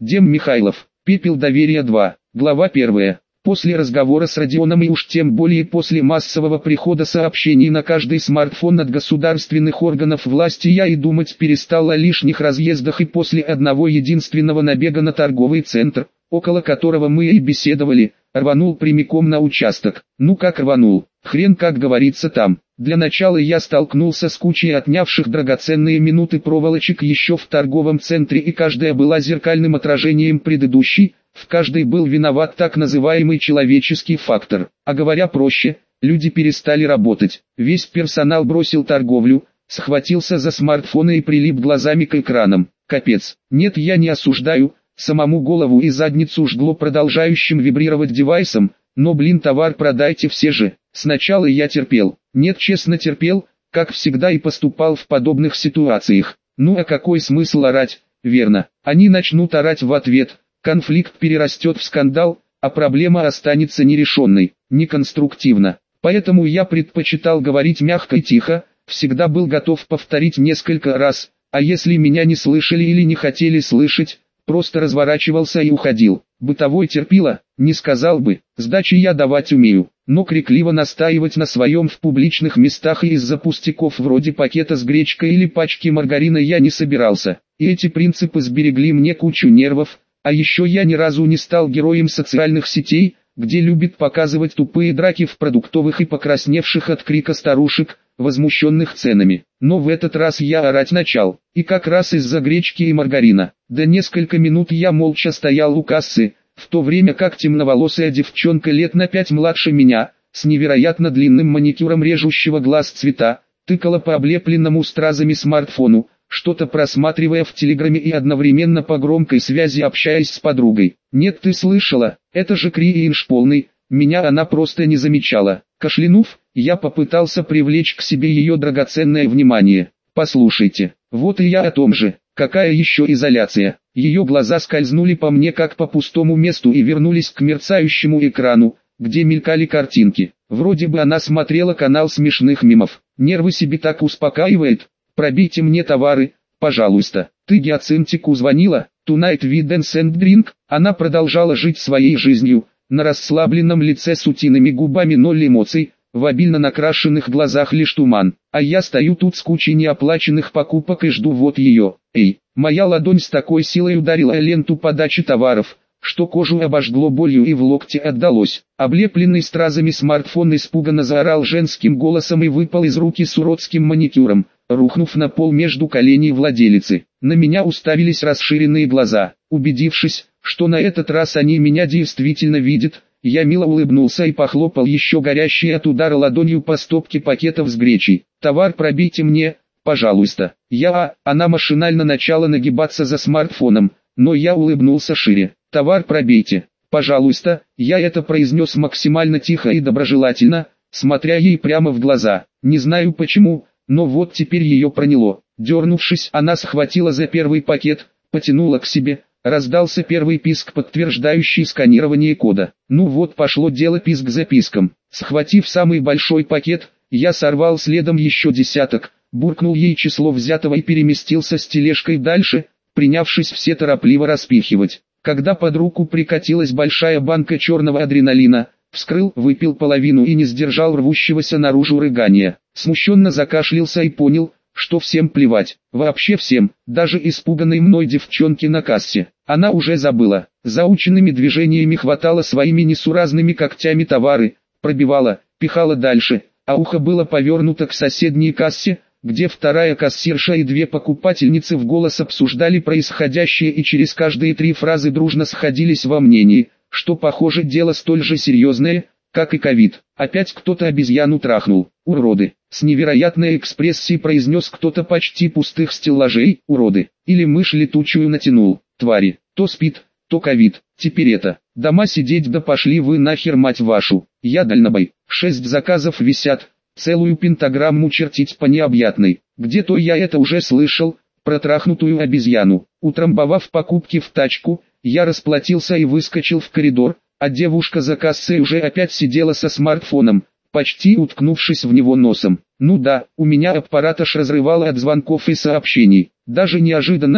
Дем Михайлов. Пепел доверия 2. Глава 1. После разговора с Родионом и уж тем более после массового прихода сообщений на каждый смартфон от государственных органов власти я и думать перестал о лишних разъездах, и после одного единственного набега на торговый центр, около которого мы и беседовали, рванул прямиком на участок. Ну как рванул, хрен как говорится там. Для начала я столкнулся с кучей отнявших драгоценные минуты проволочек еще в торговом центре, и каждая была зеркальным отражением предыдущей. В каждой был виноват так называемый человеческий фактор. А говоря проще, люди перестали работать. Весь персонал бросил торговлю, схватился за смартфоны и прилип глазами к экранам. Капец. Нет, я не осуждаю, самому голову и задницу жгло продолжающим вибрировать девайсом, но товар продайте все же. Сначала я терпел. Нет, честно терпел, как всегда и поступал в подобных ситуациях. Ну а какой смысл орать? Верно. Они начнут орать в ответ. Конфликт перерастет в скандал, а проблема останется нерешенной, неконструктивно. Поэтому я предпочитал говорить мягко и тихо, всегда был готов повторить несколько раз, а если меня не слышали или не хотели слышать, просто разворачивался и уходил. Бытовой терпило, не сказал бы, сдачи я давать умею, но крикливо настаивать на своем в публичных местах и из-за пустяков вроде пакета с гречкой или пачки маргарина я не собирался, и эти принципы сберегли мне кучу нервов. А еще я ни разу не стал героем социальных сетей, где любят показывать тупые драки в продуктовых и покрасневших от крика старушек, возмущенных ценами. Но в этот раз я орать начал, и как раз из-за гречки и маргарина. Да несколько минут я молча стоял у кассы, в то время как темноволосая девчонка лет на 5 младше меня, с невероятно длинным маникюром режущего глаз цвета, тыкала по облепленному стразами смартфону, что-то просматривая в телеграме и одновременно по громкой связи общаясь с подругой. «Нет, ты слышала, это же кринж полный», меня она просто не замечала. Кашлянув, я попытался привлечь к себе ее драгоценное внимание. «Послушайте, вот и я о том же, какая еще изоляция?» Ее глаза скользнули по мне как по пустому месту и вернулись к мерцающему экрану, где мелькали картинки. Вроде бы она смотрела канал смешных мемов. Нервы себе так успокаивает. «Пробейте мне товары, пожалуйста». «Ты Гиацинтику звонила? Tonight we dance and drink?» Она продолжала жить своей жизнью, на расслабленном лице с утиными губами ноль эмоций, в обильно накрашенных глазах лишь туман. А я стою тут с кучей неоплаченных покупок и жду вот ее. Эй, моя ладонь с такой силой ударила о ленту подачи товаров, что кожу обожгло болью и в локте отдалось. Облепленный стразами смартфон испуганно заорал женским голосом и выпал из руки с уродским маникюром, рухнув на пол между коленей владелицы. На меня уставились расширенные глаза. Убедившись, что на этот раз они меня действительно видят, я мило улыбнулся и похлопал еще горящей от удара ладонью по стопке пакетов с гречей. «Товар пробейте мне, пожалуйста». Она машинально начала нагибаться за смартфоном, но я улыбнулся шире. «Товар пробейте, пожалуйста». Я это произнес максимально тихо и доброжелательно, смотря ей прямо в глаза. Не знаю почему, но вот теперь ее проняло. Дернувшись, она схватила за первый пакет, потянула к себе. Раздался первый писк, подтверждающий сканирование кода. Ну вот пошло дело писк за писком. Схватив самый большой пакет, я сорвал следом еще десяток, буркнул ей число взятого и переместился с тележкой дальше, принявшись все торопливо распихивать. Когда под руку прикатилась большая банка черного адреналина, вскрыл, выпил половину и не сдержал рвущегося наружу рыгания. Смущенно закашлялся и понял, что всем плевать, вообще всем, даже испуганной мной девчонке на кассе. Она уже забыла, заученными движениями хватала своими несуразными когтями товары, пробивала, пихала дальше, а ухо было повернуто к соседней кассе, где вторая кассирша и две покупательницы в голос обсуждали происходящее и через каждые 3 фразы дружно сходились во мнении, что похоже дело столь же серьезное, как и ковид. Опять кто-то обезьяну трахнул. «Уроды!» С невероятной экспрессией произнес кто-то почти пустых стеллажей. «Уроды!» Или мышь летучую натянул. «Твари! То спит, то ковид. Теперь это. Дома сидеть, да пошли вы нахер, мать вашу!» Я дальнобой. 6 заказов висят. Целую пентаграмму чертить по необъятной. Где-то я это уже слышал, про трахнутую обезьяну. Утрамбовав покупки в тачку, я расплатился и выскочил в коридор, а девушка за кассой уже опять сидела со смартфоном, почти уткнувшись в него носом. Ну да, у меня аппарат аж разрывало от звонков и сообщений. Даже неожиданно,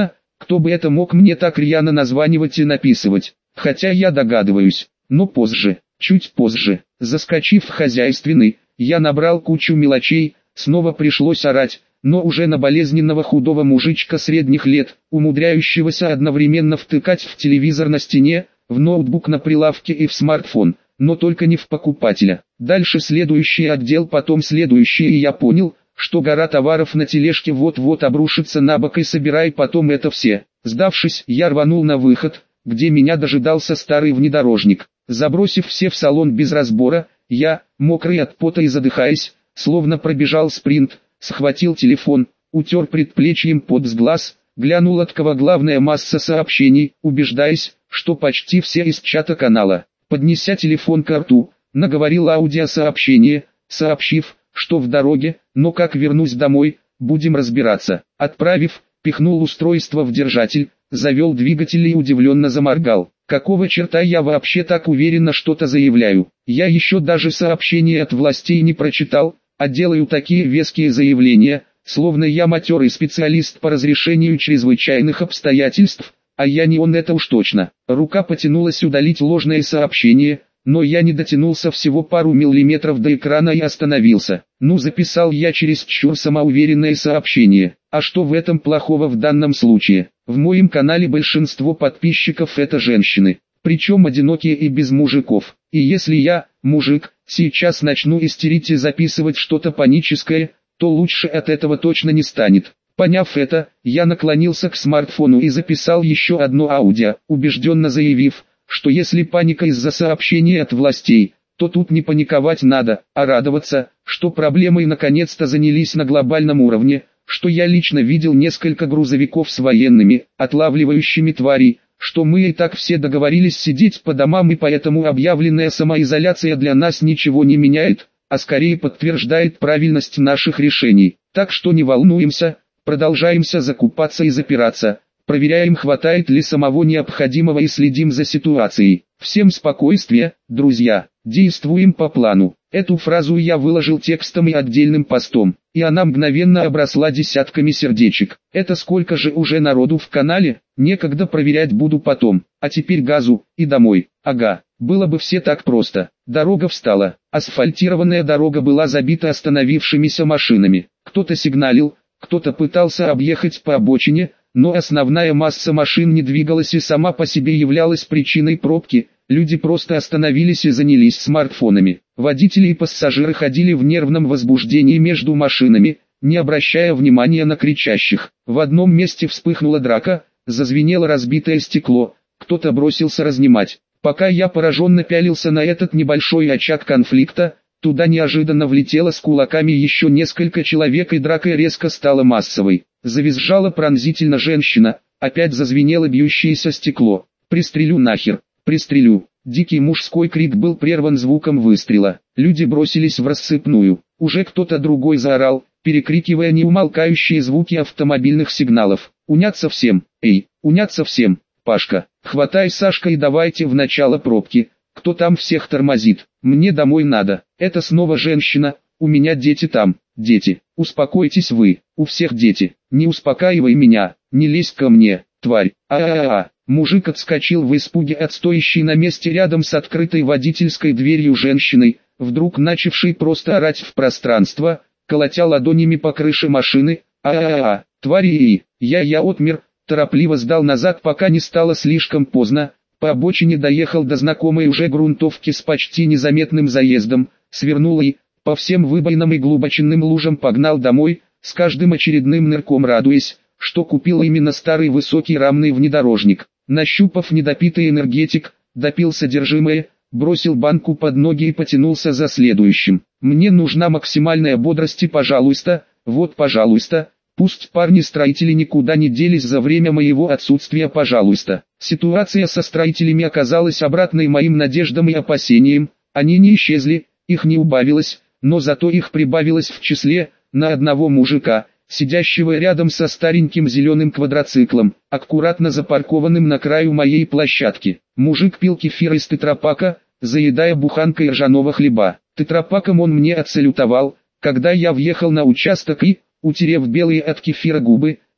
Кто бы это мог мне так рьяно названивать и написывать? Хотя я догадываюсь, но позже, чуть позже, заскочив в хозяйственный, я набрал кучу мелочей, снова пришлось орать, но уже на болезненного худого мужичка средних лет, умудряющегося одновременно втыкать в телевизор на стене, в ноутбук на прилавке и в смартфон, но только не в покупателя. Дальше следующий отдел, потом следующий, и я понял, что гора товаров на тележке вот-вот обрушится на бок, и собирай потом это все. Сдавшись, я рванул на выход, где меня дожидался старый внедорожник. Забросив все в салон без разбора, я, мокрый от пота и задыхаясь, словно пробежал спринт, схватил телефон, утер предплечьем пот с глаз, глянул, от кого главная масса сообщений, убеждаясь, что почти все из чата канала. Поднеся телефон к рту, наговорил аудиосообщение, сообщив, что в дороге, но как вернусь домой, будем разбираться. Отправив, пихнул устройство в держатель, завел двигатель и удивленно заморгал. Какого черта я вообще так уверенно что-то заявляю? Я еще даже сообщения от властей не прочитал, а делаю такие веские заявления, словно я матерый специалист по разрешению чрезвычайных обстоятельств, а я не он, это уж точно. Рука потянулась удалить ложное сообщение, но я не дотянулся всего пару миллиметров до экрана и остановился. Ну, записал я чересчур самоуверенное сообщение. А что в этом плохого в данном случае? В моем канале большинство подписчиков это женщины, причем одинокие и без мужиков. И если я, мужик, сейчас начну истерить и записывать что-то паническое, то лучше от этого точно не станет. Поняв это, я наклонился к смартфону и записал еще одно аудио, убежденно заявив, что если паника из-за сообщений от властей, то тут не паниковать надо, а радоваться, что проблемой наконец-то занялись на глобальном уровне, что я лично видел несколько грузовиков с военными, отлавливающими тварей, что мы и так все договорились сидеть по домам, и поэтому объявленная самоизоляция для нас ничего не меняет, а скорее подтверждает правильность наших решений. Так что не волнуемся, продолжаемся закупаться и запираться. Проверяем, хватает ли самого необходимого, и следим за ситуацией. Всем спокойствия, друзья, действуем по плану. Эту фразу я выложил текстом и отдельным постом, и она мгновенно обросла десятками сердечек. Это сколько же уже народу в канале? Некогда, проверять буду потом. А теперь газу, и домой. Ага, было бы все так просто. Дорога встала. Асфальтированная дорога была забита остановившимися машинами. Кто-то сигналил, кто-то пытался объехать по обочине, но основная масса машин не двигалась и сама по себе являлась причиной пробки. Люди просто остановились и занялись смартфонами. Водители и пассажиры ходили в нервном возбуждении между машинами, не обращая внимания на кричащих. В одном месте вспыхнула драка, зазвенело разбитое стекло, кто-то бросился разнимать. Пока я пораженно пялился на этот небольшой очаг конфликта, туда неожиданно влетело с кулаками еще несколько человек, и драка резко стала массовой. Завизжала пронзительно женщина, опять зазвенело бьющееся стекло. «Пристрелю нахер, пристрелю!» Дикий мужской крик был прерван звуком выстрела. Люди бросились в рассыпную. Уже кто-то другой заорал, перекрикивая неумолкающие звуки автомобильных сигналов. «Уняться всем! Эй, уняться всем! Пашка, хватай Сашка и давайте в начало пробки! Кто там всех тормозит? Мне домой надо!» Это снова женщина. «У меня дети там, дети, успокойтесь вы, у всех дети, не успокаивай меня, не лезь ко мне, тварь, а-а-а». Мужик отскочил в испуге от стоящей на месте рядом с открытой водительской дверью женщиной, вдруг начавшей просто орать в пространство, колотя ладонями по крыше машины. «А-а-а, твари!» И я отмер, торопливо сдал назад, пока не стало слишком поздно. По обочине доехал до знакомой уже грунтовки с почти незаметным заездом, свернул и, по всем выбоинам и глубоченным лужам, погнал домой, с каждым очередным нырком радуясь, что купил именно старый высокий рамный внедорожник. Нащупав недопитый энергетик, допил содержимое, бросил банку под ноги и потянулся за следующим. Мне нужна максимальная бодрость и, пожалуйста, вот пожалуйста, пусть парни-строители никуда не делись за время моего отсутствия, пожалуйста. Ситуация со строителями оказалась обратной моим надеждам и опасениям. Они не исчезли, их не убавилось, но зато их прибавилось в числе, на одного мужика, сидящего рядом со стареньким зеленым квадроциклом, аккуратно запаркованным на краю моей площадки. Мужик пил кефир из тетрапака, заедая буханкой ржаного хлеба. Тетрапаком он мне отсалютовал, когда я въехал на участок и, утерев белые от кефира губы,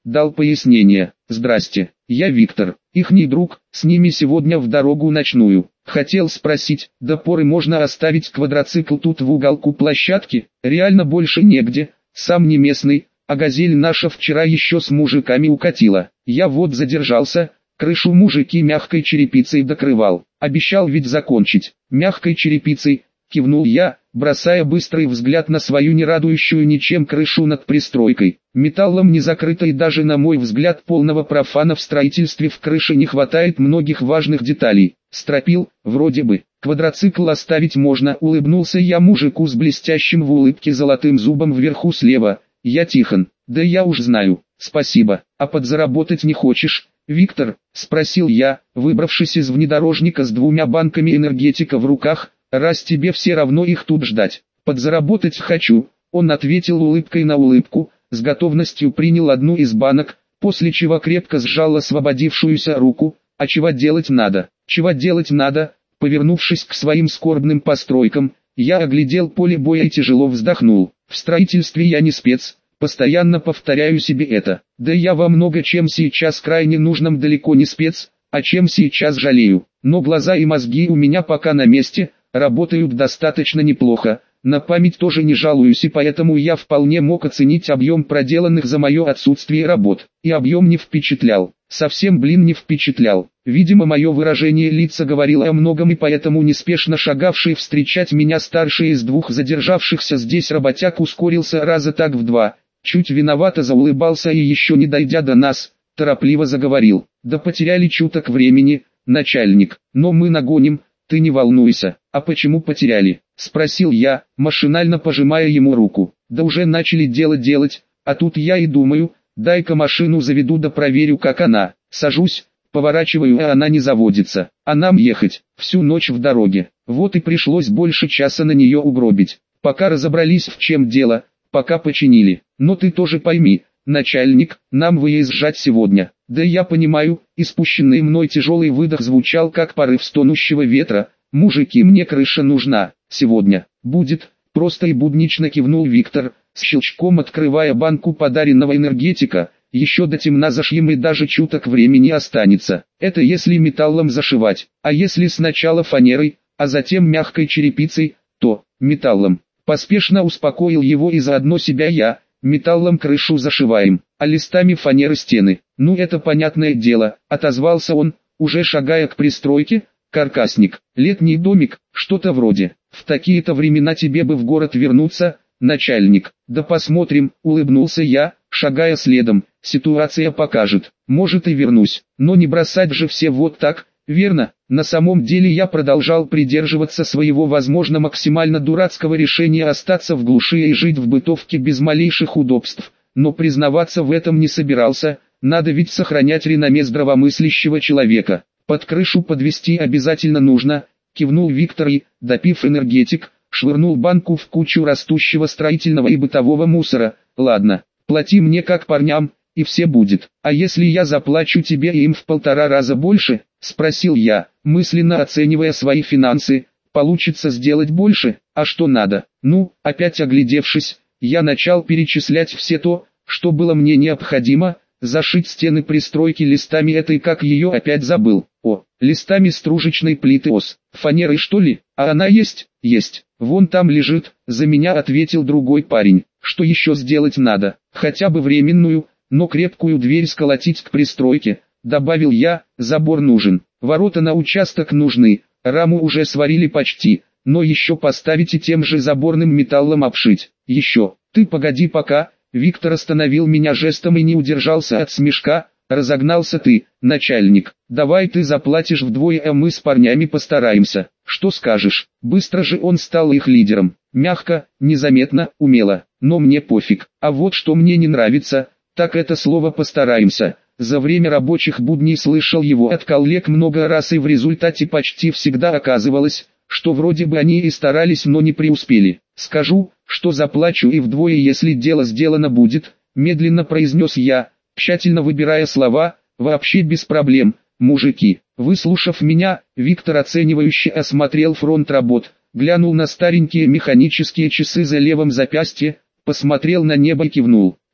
дал пояснение. Здрасте, я Виктор, ихний друг, с ними сегодня в дорогу ночную. Хотел спросить, до поры можно оставить квадроцикл тут в уголку площадки? Реально больше негде, сам не местный, а газель наша вчера еще с мужиками укатила. Я вот задержался, крышу мужики мягкой черепицей докрывал. Обещал ведь закончить. Мягкой черепицей, кивнул я, бросая быстрый взгляд на свою не радующую ничем крышу над пристройкой. Металлом не закрытой, даже на мой взгляд полного профана в строительстве в крыше не хватает многих важных деталей. Стропил, вроде бы, квадроцикл оставить можно, улыбнулся я мужику с блестящим в улыбке золотым зубом вверху слева. Я Тихон. Да я уж знаю, спасибо. А подзаработать не хочешь, Виктор? Спросил я, выбравшись из внедорожника с 2 банками энергетика в руках. Раз тебе все равно их тут ждать. Подзаработать хочу, он ответил улыбкой на улыбку, с готовностью принял одну из банок, после чего крепко сжал освободившуюся руку. А чего делать надо? Чего делать надо? Повернувшись к своим скорбным постройкам, я оглядел поле боя и тяжело вздохнул. В строительстве я не спец, постоянно повторяю себе это. Да я во много чем сейчас крайне нужном далеко не спец, о чем сейчас жалею. Но глаза и мозги у меня пока на месте, работают достаточно неплохо. На память тоже не жалуюсь, и поэтому я вполне мог оценить объем проделанных за мое отсутствие работ. И объем не впечатлял. Совсем не впечатлял. Видимо, мое выражение лица говорило о многом, и поэтому неспешно шагавший встречать меня старший из 2 задержавшихся здесь работяг ускорился раза так в 2. Чуть виновато заулыбался и еще не дойдя до нас, торопливо заговорил. Да потеряли чуток времени, начальник, но мы нагоним, ты не волнуйся. А почему потеряли? Спросил я, машинально пожимая ему руку. Да уже начали делать, а тут я и думаю, дай-ка машину заведу да проверю, как она. Сажусь, поворачиваю, а она не заводится. А нам ехать, всю ночь в дороге. Вот и пришлось больше часа на нее угробить. Пока разобрались, в чем дело, пока починили. Но ты тоже пойми, начальник, нам выезжать сегодня. Да я понимаю, испущенный мной тяжелый выдох звучал как порыв стонущего ветра. Мужики, мне крыша нужна, сегодня, будет, просто и буднично кивнул Виктор, с щелчком открывая банку подаренного энергетика. Еще до темна зашьем и даже чуток времени останется. Это если металлом зашивать, а если сначала фанерой, а затем мягкой черепицей, то металлом. Поспешно успокоил его и заодно себя я. Металлом крышу зашиваем, а листами фанеры стены. Ну это понятное дело, отозвался он, уже шагая к пристройке. Каркасник, летний домик, что-то вроде. В такие-то времена тебе бы в город вернуться, начальник. Да посмотрим, улыбнулся я, шагая следом. Ситуация покажет, может и вернусь, но не бросать же все вот так, верно? На самом деле я продолжал придерживаться своего возможно максимально дурацкого решения остаться в глуши и жить в бытовке без малейших удобств, но признаваться в этом не собирался, надо ведь сохранять реноме здравомыслящего человека. Под крышу подвести обязательно нужно, кивнул Виктор и, допив энергетик, швырнул банку в кучу растущего строительного и бытового мусора. Ладно, плати мне как парням, и все будет. А если я заплачу тебе и им в 1,5 раза больше? Спросил я, мысленно оценивая свои финансы. Получится сделать больше, а что надо? Ну, опять оглядевшись, я начал перечислять все то, что было мне необходимо. Зашить стены пристройки листами этой, как ее опять забыл. О, листами стружечной плиты ос. Фанерой что ли? А она есть? Есть. Вон там лежит, за меня ответил другой парень. Что еще сделать надо? Хотя бы временную, но крепкую дверь сколотить к пристройке, добавил я. Забор нужен, ворота на участок нужны, раму уже сварили почти, но еще поставить и тем же заборным металлом обшить. Еще, ты погоди пока. Виктор остановил меня жестом и не удержался от смешка. Разогнался ты, начальник, давай ты заплатишь вдвое, а мы с парнями постараемся. Что скажешь? Быстро же он стал их лидером. Мягко, незаметно, умело, но мне пофиг. А вот что мне не нравится, так это слово «постараемся». За время рабочих будней слышал его от коллег много раз, и в результате почти всегда оказывалось, что вроде бы они и старались, но не преуспели. Скажу, что заплачу и вдвое, если дело сделано будет, медленно произнес я, тщательно выбирая слова. Вообще без проблем, мужики. Выслушав меня, Виктор оценивающе осмотрел фронт работ, глянул на старенькие механические часы за левым запястье, посмотрел на небо и кивнул.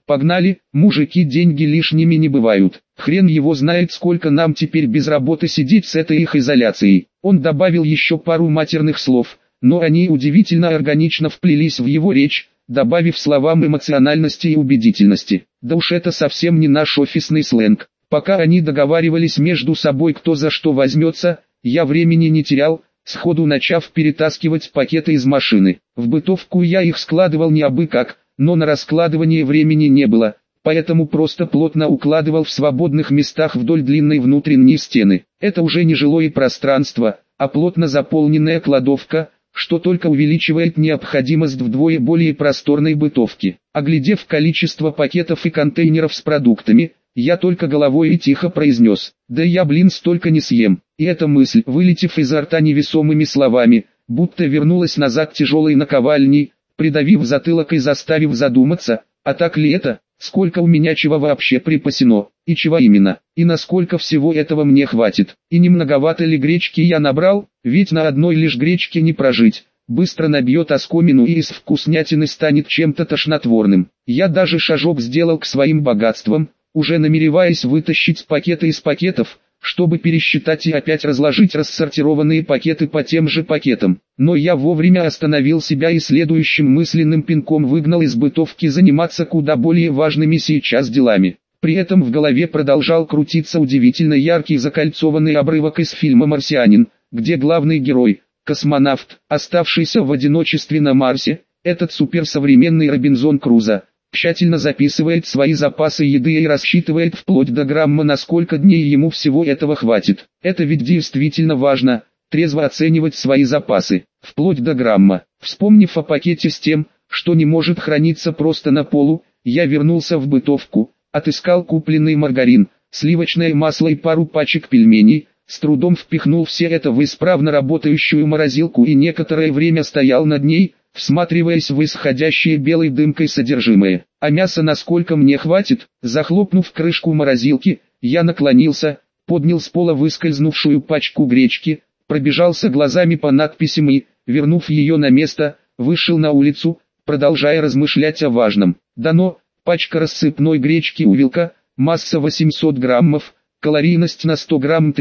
Погнали, мужики, деньги лишними не бывают. Хрен его знает, сколько нам теперь без работы сидеть с этой их изоляцией. Он добавил еще пару матерных слов, но они удивительно органично вплелись в его речь, добавив словам эмоциональности и убедительности. Да уж это совсем не наш офисный сленг. Пока они договаривались между собой, кто за что возьмется, я времени не терял, сходу начав перетаскивать пакеты из машины. В бытовку я их складывал не абы как, но на раскладывание времени не было, поэтому просто плотно укладывал в свободных местах вдоль длинной внутренней стены. Это уже не жилое пространство, а плотно заполненная кладовка, что только увеличивает необходимость вдвое более просторной бытовки. Оглядев количество пакетов и контейнеров с продуктами, я только головой и тихо произнес: «Да я, столько не съем». И эта мысль, вылетев изо рта невесомыми словами, будто вернулась назад тяжелой наковальней, придавив затылок и заставив задуматься, а так ли это, сколько у меня чего вообще припасено, и чего именно, и насколько всего этого мне хватит, и не многовато ли гречки я набрал, ведь на одной лишь гречке не прожить, быстро набьет оскомину и из вкуснятины станет чем-то тошнотворным. Я даже шажок сделал к своим богатствам, уже намереваясь вытащить пакеты из пакетов, чтобы пересчитать и опять разложить рассортированные пакеты по тем же пакетам. Но я вовремя остановил себя и следующим мысленным пинком выгнал из бытовки заниматься куда более важными сейчас делами. При этом в голове продолжал крутиться удивительно яркий закольцованный обрывок из фильма «Марсианин», где главный герой, космонавт, оставшийся в одиночестве на Марсе, этот суперсовременный Робинзон Крузо, тщательно записывает свои запасы еды и рассчитывает вплоть до грамма, на сколько дней ему всего этого хватит. Это ведь действительно важно, трезво оценивать свои запасы, вплоть до грамма. Вспомнив о пакете с тем, что не может храниться просто на полу, я вернулся в бытовку, отыскал купленный маргарин, сливочное масло и пару пачек пельменей, с трудом впихнул все это в исправно работающую морозилку и некоторое время стоял над ней, всматриваясь в исходящее белой дымкой содержимое. А мяса насколько мне хватит? Захлопнув крышку морозилки, я наклонился, поднял с пола выскользнувшую пачку гречки, пробежался глазами по надписям и, вернув ее на место, вышел на улицу, продолжая размышлять о важном. Дано, пачка рассыпной гречки «Увилка», масса 800 граммов, калорийность на 100 грамм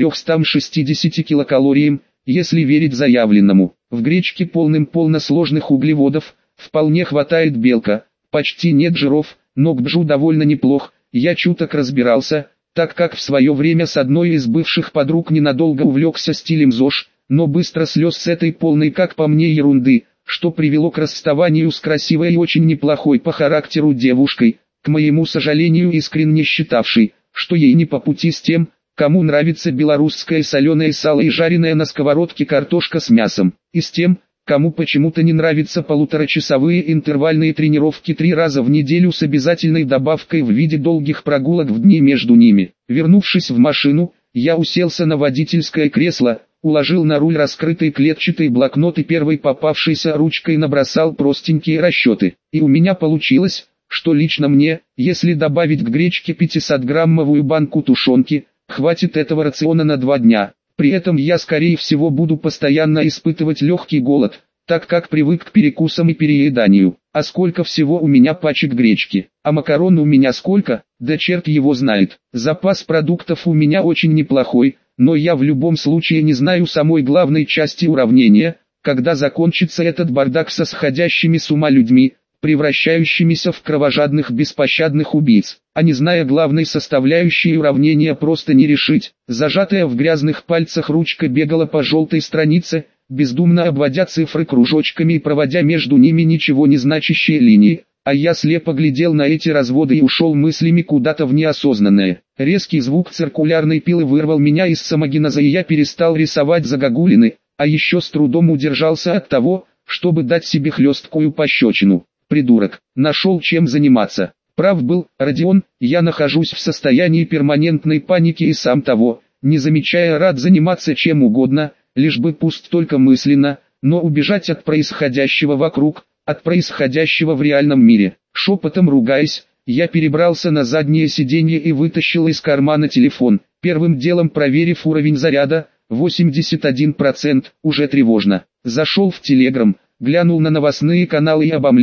360 килокалориям, если верить заявленному. В гречке полным сложных углеводов, вполне хватает белка, почти нет жиров, но к бжу довольно неплох. Я чуток разбирался, так как в свое время с одной из бывших подруг ненадолго увлекся стилем ЗОЖ, но быстро слез с этой полной, как по мне, ерунды, что привело к расставанию с красивой и очень неплохой по характеру девушкой, к моему сожалению искренне считавшей, что ей не по пути с тем, кому нравится белорусское соленое сало и жареная на сковородке картошка с мясом, и с тем, кому почему-то не нравятся полуторачасовые интервальные тренировки 3 раза в неделю с обязательной добавкой в виде долгих прогулок в дни между ними. Вернувшись в машину, я уселся на водительское кресло, уложил на руль раскрытый клетчатый блокнот и первой попавшейся ручкой набросал простенькие расчеты. И у меня получилось, что лично мне, если добавить к гречке 500-граммовую банку тушенки, хватит этого рациона на 2 дня. При этом я скорее всего буду постоянно испытывать легкий голод, так как привык к перекусам и перееданию. А сколько всего у меня пачек гречки? А макарон у меня сколько? Да черт его знает. Запас продуктов у меня очень неплохой, но я в любом случае не знаю самой главной части уравнения, когда закончится этот бардак со сходящими с ума людьми, превращающимися в кровожадных беспощадных убийц. А не зная главной составляющей уравнения просто не решить, зажатая в грязных пальцах ручка бегала по желтой странице, бездумно обводя цифры кружочками и проводя между ними ничего не значащие линии, а я слепо глядел на эти разводы и ушел мыслями куда-то в неосознанное. Резкий звук циркулярной пилы вырвал меня из самогенеза, и я перестал рисовать загогулины, а еще с трудом удержался от того, чтобы дать себе хлесткую пощечину. Придурок, нашел чем заниматься. Прав был Родион, я нахожусь в состоянии перманентной паники и сам того, не замечая, рад заниматься чем угодно, лишь бы пусть только мысленно, но убежать от происходящего вокруг, от происходящего в реальном мире. Шепотом ругаясь, я перебрался на заднее сиденье и вытащил из кармана телефон, первым делом проверив уровень заряда, 81%, уже тревожно. Зашел в Телеграм, глянул на новостные каналы и обомлел.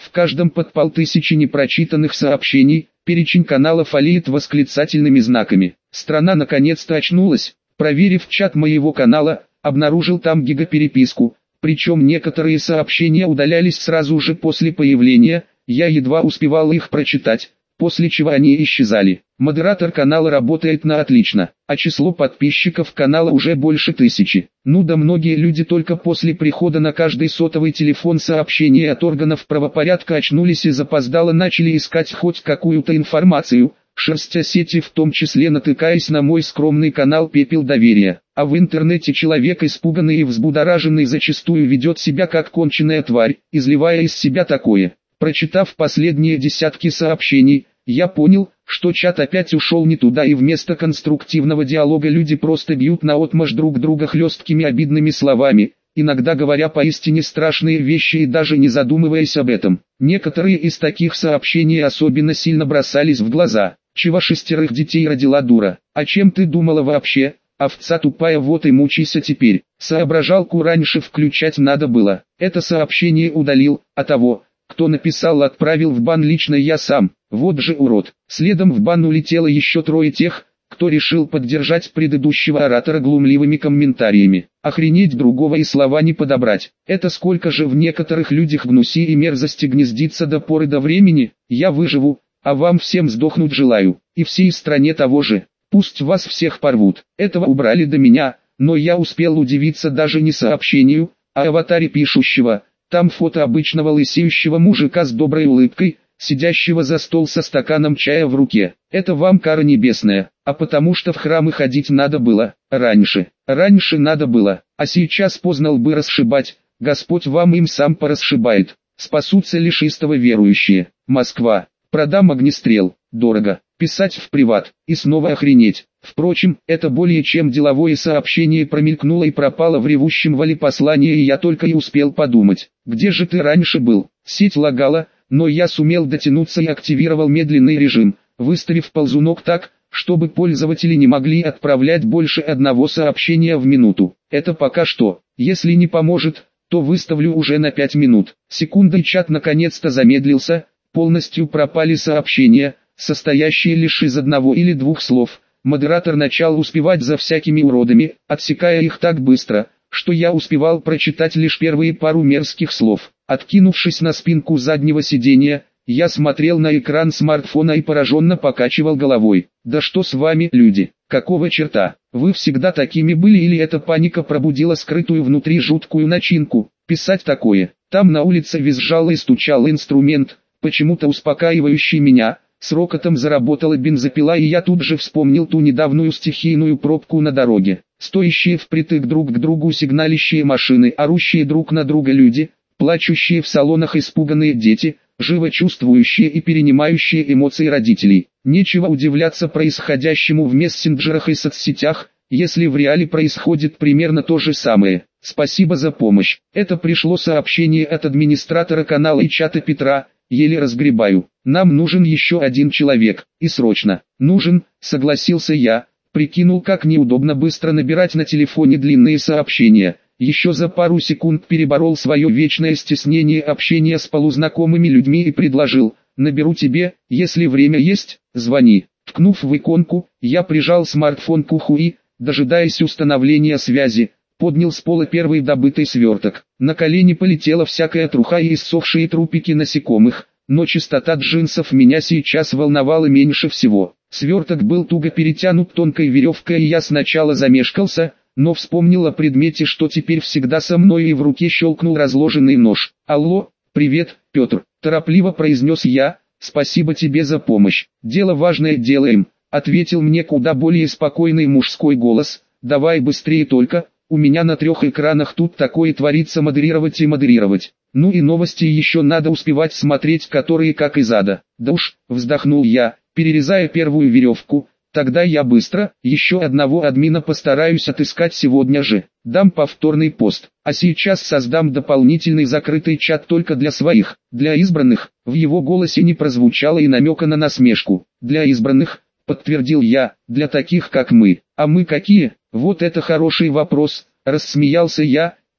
В каждом под 5000 непрочитанных сообщений, перечень каналов олеет восклицательными знаками. Страна наконец-то очнулась. Проверив чат моего канала, обнаружил там гигапереписку, причем некоторые сообщения удалялись сразу же после появления, я едва успевал их прочитать, после чего они исчезали. Модератор канала работает на отлично, а число подписчиков канала уже больше 1000. Ну да, многие люди только после прихода на каждый сотовый телефон сообщения от органов правопорядка очнулись и запоздало начали искать хоть какую-то информацию, шерстя сети, в том числе натыкаясь на мой скромный канал «Пепел доверия». А в интернете человек испуганный и взбудораженный зачастую ведет себя как конченая тварь, изливая из себя такое. Прочитав последние десятки сообщений, я понял, что чат опять ушел не туда, и вместо конструктивного диалога люди просто бьют наотмашь друг друга хлесткими обидными словами, иногда говоря поистине страшные вещи и даже не задумываясь об этом. Некоторые из таких сообщений особенно сильно бросались в глаза. «Чего 6 детей родила дура? А чем ты думала вообще? Овца тупая, вот и мучайся теперь». Соображалку раньше включать надо было. Это сообщение удалил, а того, кто написал, отправил в бан лично я сам. Вот же урод. Следом в бан улетело еще 3 тех, кто решил поддержать предыдущего оратора глумливыми комментариями. Охренеть, другого и слова не подобрать. Это сколько же в некоторых людях гнуси и мерзости гнездится до поры до времени. Я выживу, а вам всем сдохнуть желаю. И всей стране того же. Пусть вас всех порвут. Этого убрали до меня, но я успел удивиться даже не сообщению, а аватаре пишущего. Там фото обычного лысеющего мужика с доброй улыбкой, сидящего за стол со стаканом чая в руке. Это вам кара небесная, а потому что в храмы ходить надо было, раньше надо было, а сейчас поздно лбы расшибать, Господь вам им сам порасшибает, спасутся лишь истово верующие. Москва, продам огнестрел, дорого, писать в приват, и снова охренеть. Впрочем, это более чем деловое сообщение промелькнуло и пропало в ревущем вале послания, и я только и успел подумать, где же ты раньше был? Сеть лагала, но я сумел дотянуться и активировал медленный режим, выставив ползунок так, чтобы пользователи не могли отправлять больше одного сообщения в минуту. Это пока что. Если не поможет, то выставлю уже на 5 минут. Секундой чат наконец-то замедлился, полностью пропали сообщения, состоящие лишь из 1 или 2 слов. Модератор начал успевать за всякими уродами, отсекая их так быстро, что я успевал прочитать лишь первые пару мерзких слов. Откинувшись на спинку заднего сиденья, я смотрел на экран смартфона и пораженно покачивал головой. Да что с вами, люди? Какого черта? Вы всегда такими были, или эта паника пробудила скрытую внутри жуткую начинку? Писать такое. Там на улице визжал и стучал инструмент, почему-то успокаивающий меня. С рокотом заработала бензопила, и я тут же вспомнил ту недавнюю стихийную пробку на дороге. Стоящие впритык друг к другу сигналящие машины, орущие друг на друга люди, плачущие в салонах испуганные дети, живо чувствующие и перенимающие эмоции родителей. Нечего удивляться происходящему в мессенджерах и соцсетях, если в реале происходит примерно то же самое. Спасибо за помощь. Это пришло сообщение от администратора канала и чата Петра. Еле разгребаю. Нам нужен еще 1 человек, и срочно. Нужен, согласился я, прикинул, как неудобно быстро набирать на телефоне длинные сообщения. Еще за пару секунд переборол свое вечное стеснение общения с полузнакомыми людьми и предложил: наберу тебе, если время есть, звони. Ткнув в иконку, я прижал смартфон к уху и, дожидаясь установления связи, поднял с пола первый добытый сверток. На колени полетела всякая труха и иссохшие трупики насекомых, но чистота джинсов меня сейчас волновала меньше всего. Сверток был туго перетянут тонкой веревкой, и я сначала замешкался, но вспомнил о предмете, что теперь всегда со мной, и в руке щелкнул разложенный нож. «Алло, привет, Петр», – торопливо произнес я, – «спасибо тебе за помощь. Дело важное делаем», – ответил мне куда более спокойный мужской голос. «Давай быстрее только». У меня на 3 экранах тут такое творится, модерировать и модерировать. Ну и новости еще надо успевать смотреть, которые как из ада. Да уж, вздохнул я, перерезая первую веревку. Тогда я быстро, еще одного админа постараюсь отыскать сегодня же. Дам повторный пост. А сейчас создам дополнительный закрытый чат только для своих, для избранных. В его голосе не прозвучало и намека на насмешку. Для избранных, подтвердил я, для таких как мы. А мы какие? Вот это хороший вопрос, рассмеялся я,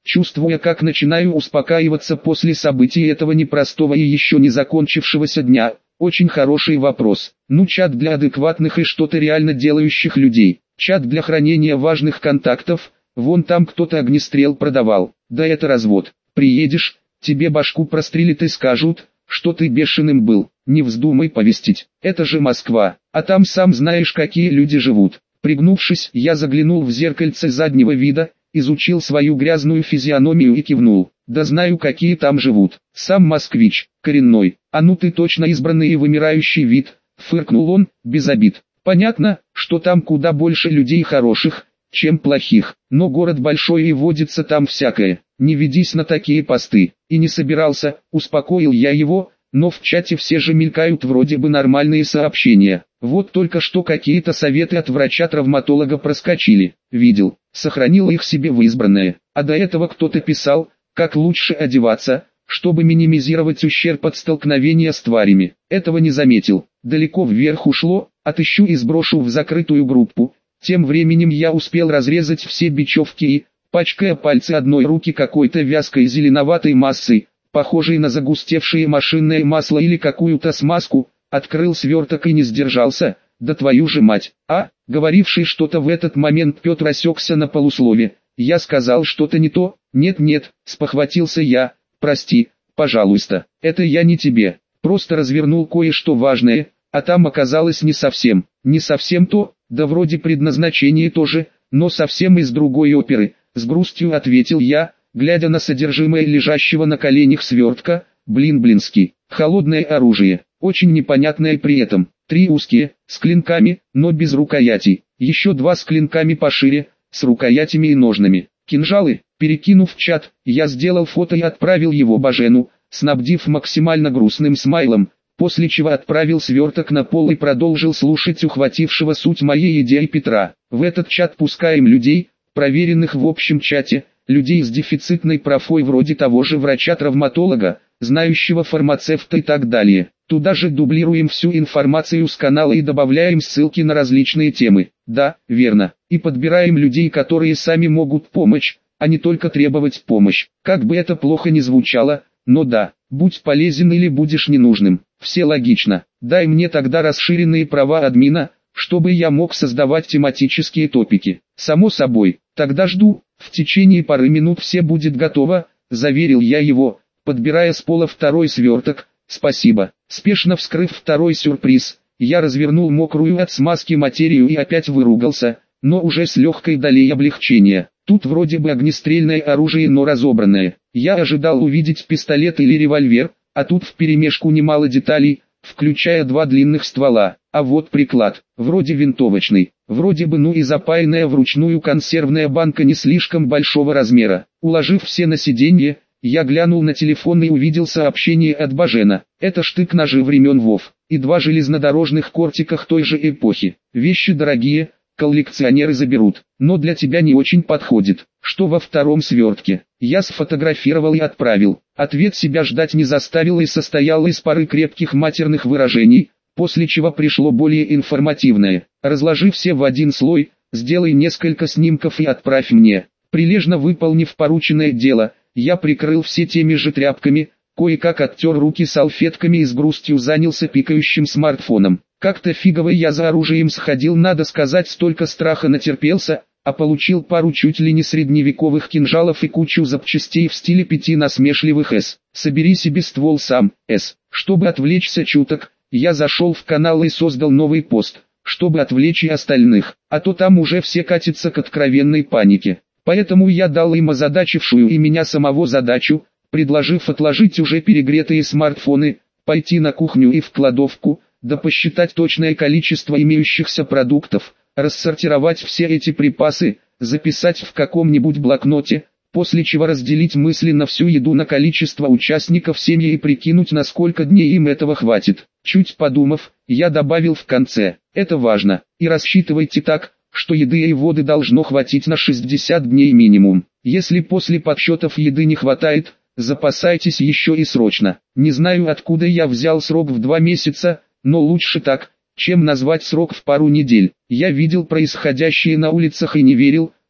чувствуя, как начинаю успокаиваться после событий этого непростого и еще не закончившегося дня. Очень хороший вопрос. Ну, чат для адекватных и что-то реально делающих людей. Чат для хранения важных контактов. Вон там кто-то огнестрел продавал. Да это развод. Приедешь, тебе башку прострелят и скажут, что ты бешеным был. Не вздумай повестить. Это же Москва. А там сам знаешь, какие люди живут. Пригнувшись, я заглянул в зеркальце заднего вида, изучил свою грязную физиономию и кивнул. Да знаю, какие там живут. Сам москвич, коренной. А ну ты точно избранный и вымирающий вид, фыркнул он, без обид. Понятно, что там куда больше людей хороших, чем плохих. Но город большой и водится там всякое. Не ведись на такие посты. И не собирался, успокоил я его, но в чате все же мелькают вроде бы нормальные сообщения. Вот только что какие-то советы от врача-травматолога проскочили. Видел, сохранил их себе в избранное. А до этого кто-то писал, как лучше одеваться, чтобы минимизировать ущерб от столкновения с тварями. Этого не заметил. Далеко вверх ушло, отыщу и сброшу в закрытую группу. Тем временем я успел разрезать все бечевки и, пачкая пальцы одной руки какой-то вязкой зеленоватой массой, похожей на загустевшее машинное масло или какую-то смазку, открыл сверток и не сдержался. Да твою же мать! Говоривший что-то в этот момент Петр осекся на полуслове. Я сказал что-то не то. Нет, спохватился я. Прости, пожалуйста, это я не тебе. Просто развернул кое-что важное, а там оказалось не совсем то, да вроде предназначение тоже, но совсем из другой оперы. С грустью ответил я, глядя на содержимое лежащего на коленях свертка. Блинский, холодное оружие, очень непонятное при этом. 3 узкие, с клинками, но без рукоятей. Еще 2 с клинками пошире, с рукоятями и ножнами. Кинжалы, перекинув в чат, я сделал фото и отправил его Бажену, снабдив максимально грустным смайлом, после чего отправил сверток на пол и продолжил слушать ухватившего суть моей идеи Петра. В этот чат пускаем людей, проверенных в общем чате, людей с дефицитной профой вроде того же врача-травматолога, знающего фармацевта и так далее. Туда же дублируем всю информацию с канала и добавляем ссылки на различные темы. Да, верно. И подбираем людей, которые сами могут помочь, а не только требовать помощь. Как бы это плохо ни звучало, но да, будь полезен или будешь ненужным. Все логично. Дай мне тогда расширенные права админа, чтобы я мог создавать тематические топики. Само собой, тогда жду, в течение пары минут все будет готово, заверил я его, подбирая с пола второй сверток. Спасибо. Спешно вскрыв второй сюрприз, я развернул мокрую от смазки материю и опять выругался, но уже с легкой долей облегчения. Тут вроде бы огнестрельное оружие, но разобранное. Я ожидал увидеть пистолет или револьвер, а тут вперемешку немало деталей, включая 2 длинных ствола. А вот приклад, вроде винтовочный, вроде бы и запаянная вручную консервная банка не слишком большого размера. Уложив все на сиденье, я глянул на телефон и увидел сообщение от Бажена. Это штык-ножи времен ВОВ и 2 железнодорожных кортиках той же эпохи. Вещи дорогие, коллекционеры заберут, но для тебя не очень подходит. Что во втором свертке? Я сфотографировал и отправил. Ответ себя ждать не заставил и состоял из пары крепких матерных выражений, после чего пришло более информативное. Разложи все в один слой, сделай несколько снимков и отправь мне. Прилежно выполнив порученное дело, я прикрыл все теми же тряпками, кое-как оттер руки салфетками и с грустью занялся пикающим смартфоном. Как-то фигово я за оружием сходил, надо сказать, столько страха натерпелся, а получил пару чуть ли не средневековых кинжалов и кучу запчастей в стиле 5 насмешливых «С». Собери себе ствол сам, «С». Чтобы отвлечься чуток, я зашел в канал и создал новый пост, чтобы отвлечь и остальных, а то там уже все катятся к откровенной панике. Поэтому я дал им озадачившую и меня самого задачу, предложив отложить уже перегретые смартфоны, пойти на кухню и в кладовку, да посчитать точное количество имеющихся продуктов, рассортировать все эти припасы, записать в каком-нибудь блокноте, после чего разделить мысли на всю еду на количество участников семьи и прикинуть, на сколько дней им этого хватит. Чуть подумав, я добавил в конце: это важно, и рассчитывайте так, что еды и воды должно хватить на 60 дней минимум. Если после подсчетов еды не хватает, запасайтесь еще и срочно. Не знаю, откуда я взял срок в 2 месяца, но лучше так, чем назвать срок в пару недель. Я видел происходящее на улицах и не верил,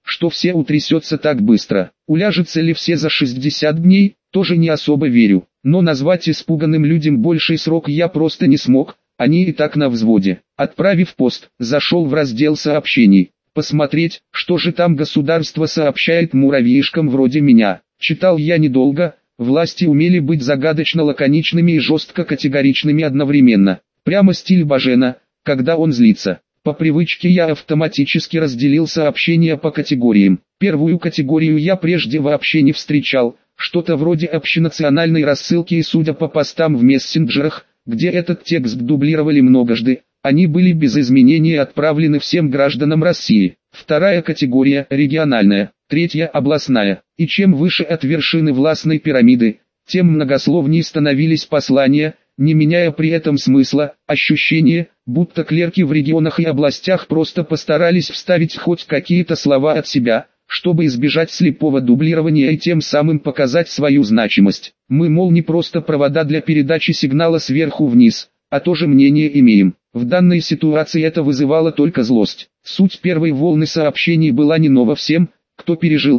что все утрясется так быстро. Уляжется ли все за 60 дней, тоже не особо верю. Но назвать испуганным людям больший срок я просто не смог, они и так на взводе. Отправив пост, зашел в раздел сообщений. Посмотреть, что же там государство сообщает муравьишкам вроде меня. Читал я недолго, власти умели быть загадочно лаконичными и жестко категоричными одновременно. Прямо стиль Бажена, когда он злится. По привычке я автоматически разделил сообщения по категориям. Первую категорию я прежде вообще не встречал, что-то вроде общенациональной рассылки, и судя по постам в мессенджерах, где этот текст дублировали многожды, они были без изменений отправлены всем гражданам России. Вторая категория – региональная, третья – областная. И чем выше от вершины властной пирамиды, тем многословнее становились послания, не меняя при этом смысла. Ощущение, будто клерки в регионах и областях просто постарались вставить хоть какие-то слова от себя, чтобы избежать слепого дублирования и тем самым показать свою значимость. Мы, мол, не просто провода для передачи сигнала сверху вниз, а тоже мнение имеем. В данной ситуации это вызывало только злость. Суть первой волны сообщений была не нова всем, кто пережил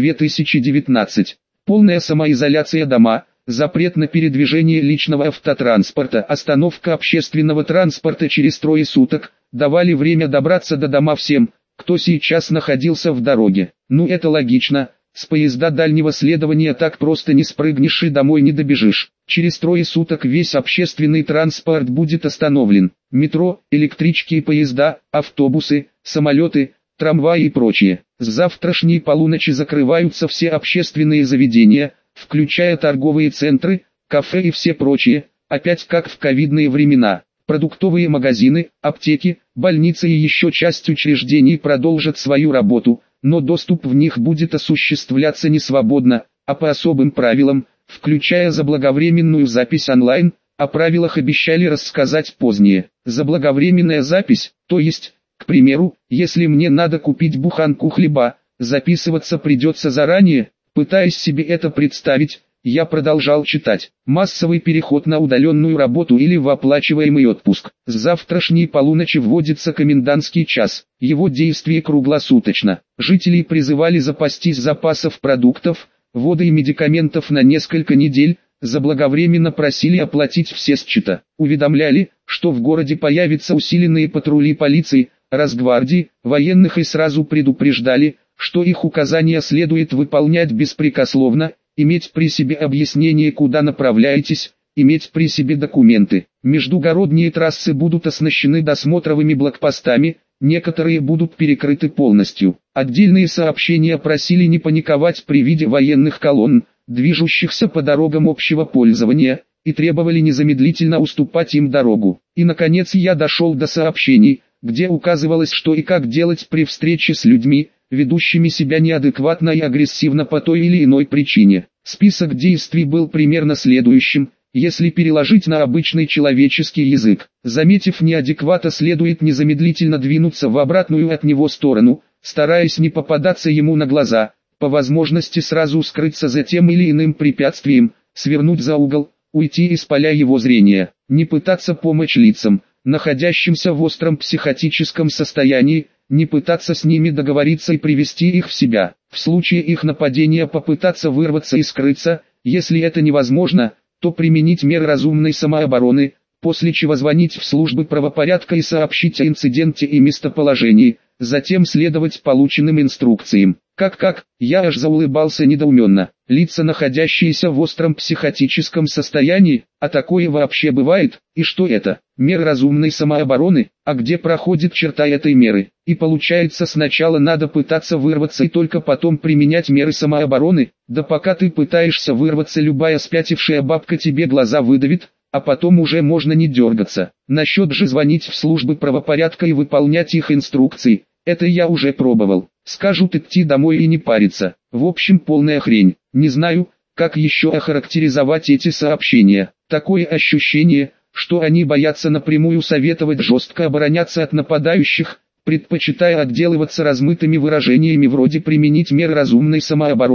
COVID-2019. Полная самоизоляция дома, запрет на передвижение личного автотранспорта, остановка общественного транспорта через трое суток, давали время добраться до дома всем, кто сейчас находился в дороге. Ну это логично, с поезда дальнего следования так просто не спрыгнешь и домой не добежишь. Через трое суток весь общественный транспорт будет остановлен. Метро, электрички и поезда, автобусы, самолеты, трамваи и прочее. С завтрашней полуночи закрываются все общественные заведения, включая торговые центры, кафе и все прочие, опять как в ковидные времена. Продуктовые магазины, аптеки, больницы и еще часть учреждений продолжат свою работу, но доступ в них будет осуществляться не свободно, а по особым правилам, включая заблаговременную запись онлайн. О правилах обещали рассказать позднее. Заблаговременная запись, то есть, к примеру, если мне надо купить буханку хлеба, записываться придется заранее. Пытаясь себе это представить, я продолжал читать. Массовый переход на удаленную работу или в оплачиваемый отпуск. С завтрашней полуночи вводится комендантский час. Его действие круглосуточно. Жителей призывали запастись запасов продуктов, воды и медикаментов на несколько недель. Заблаговременно просили оплатить все счета. Уведомляли, что в городе появятся усиленные патрули полиции, Росгвардии, военных, и сразу предупреждали, что их указания следует выполнять беспрекословно, иметь при себе объяснение, куда направляетесь, иметь при себе документы. Междугородние трассы будут оснащены досмотровыми блокпостами, некоторые будут перекрыты полностью. Отдельные сообщения просили не паниковать при виде военных колонн, движущихся по дорогам общего пользования, и требовали незамедлительно уступать им дорогу. И наконец я дошел до сообщений, где указывалось, что и как делать при встрече с людьми, ведущими себя неадекватно и агрессивно по той или иной причине. Список действий был примерно следующим, если переложить на обычный человеческий язык. Заметив неадеквата, следует незамедлительно двинуться в обратную от него сторону, стараясь не попадаться ему на глаза, по возможности сразу скрыться за тем или иным препятствием, свернуть за угол, уйти из поля его зрения, не пытаться помочь лицам, находящимся в остром психотическом состоянии, не пытаться с ними договориться и привести их в себя. В случае их нападения попытаться вырваться и скрыться, если это невозможно, то применить меры разумной самообороны, после чего звонить в службы правопорядка и сообщить о инциденте и местоположении, затем следовать полученным инструкциям. Как, я аж заулыбался недоуменно. Лица, находящиеся в остром психотическом состоянии, а такое вообще бывает, и что это? Меры разумной самообороны, а где проходит черта этой меры? И получается, сначала надо пытаться вырваться и только потом применять меры самообороны, да пока ты пытаешься вырваться, любая спятившая бабка тебе глаза выдавит, а потом уже можно не дергаться. Насчет же звонить в службы правопорядка и выполнять их инструкции, это я уже пробовал. Скажут идти домой и не париться. В общем, полная хрень. Не знаю, как еще охарактеризовать эти сообщения. Такое ощущение, что они боятся напрямую советовать жестко обороняться от нападающих, предпочитая отделываться размытыми выражениями вроде «применить меры разумной самообороны»,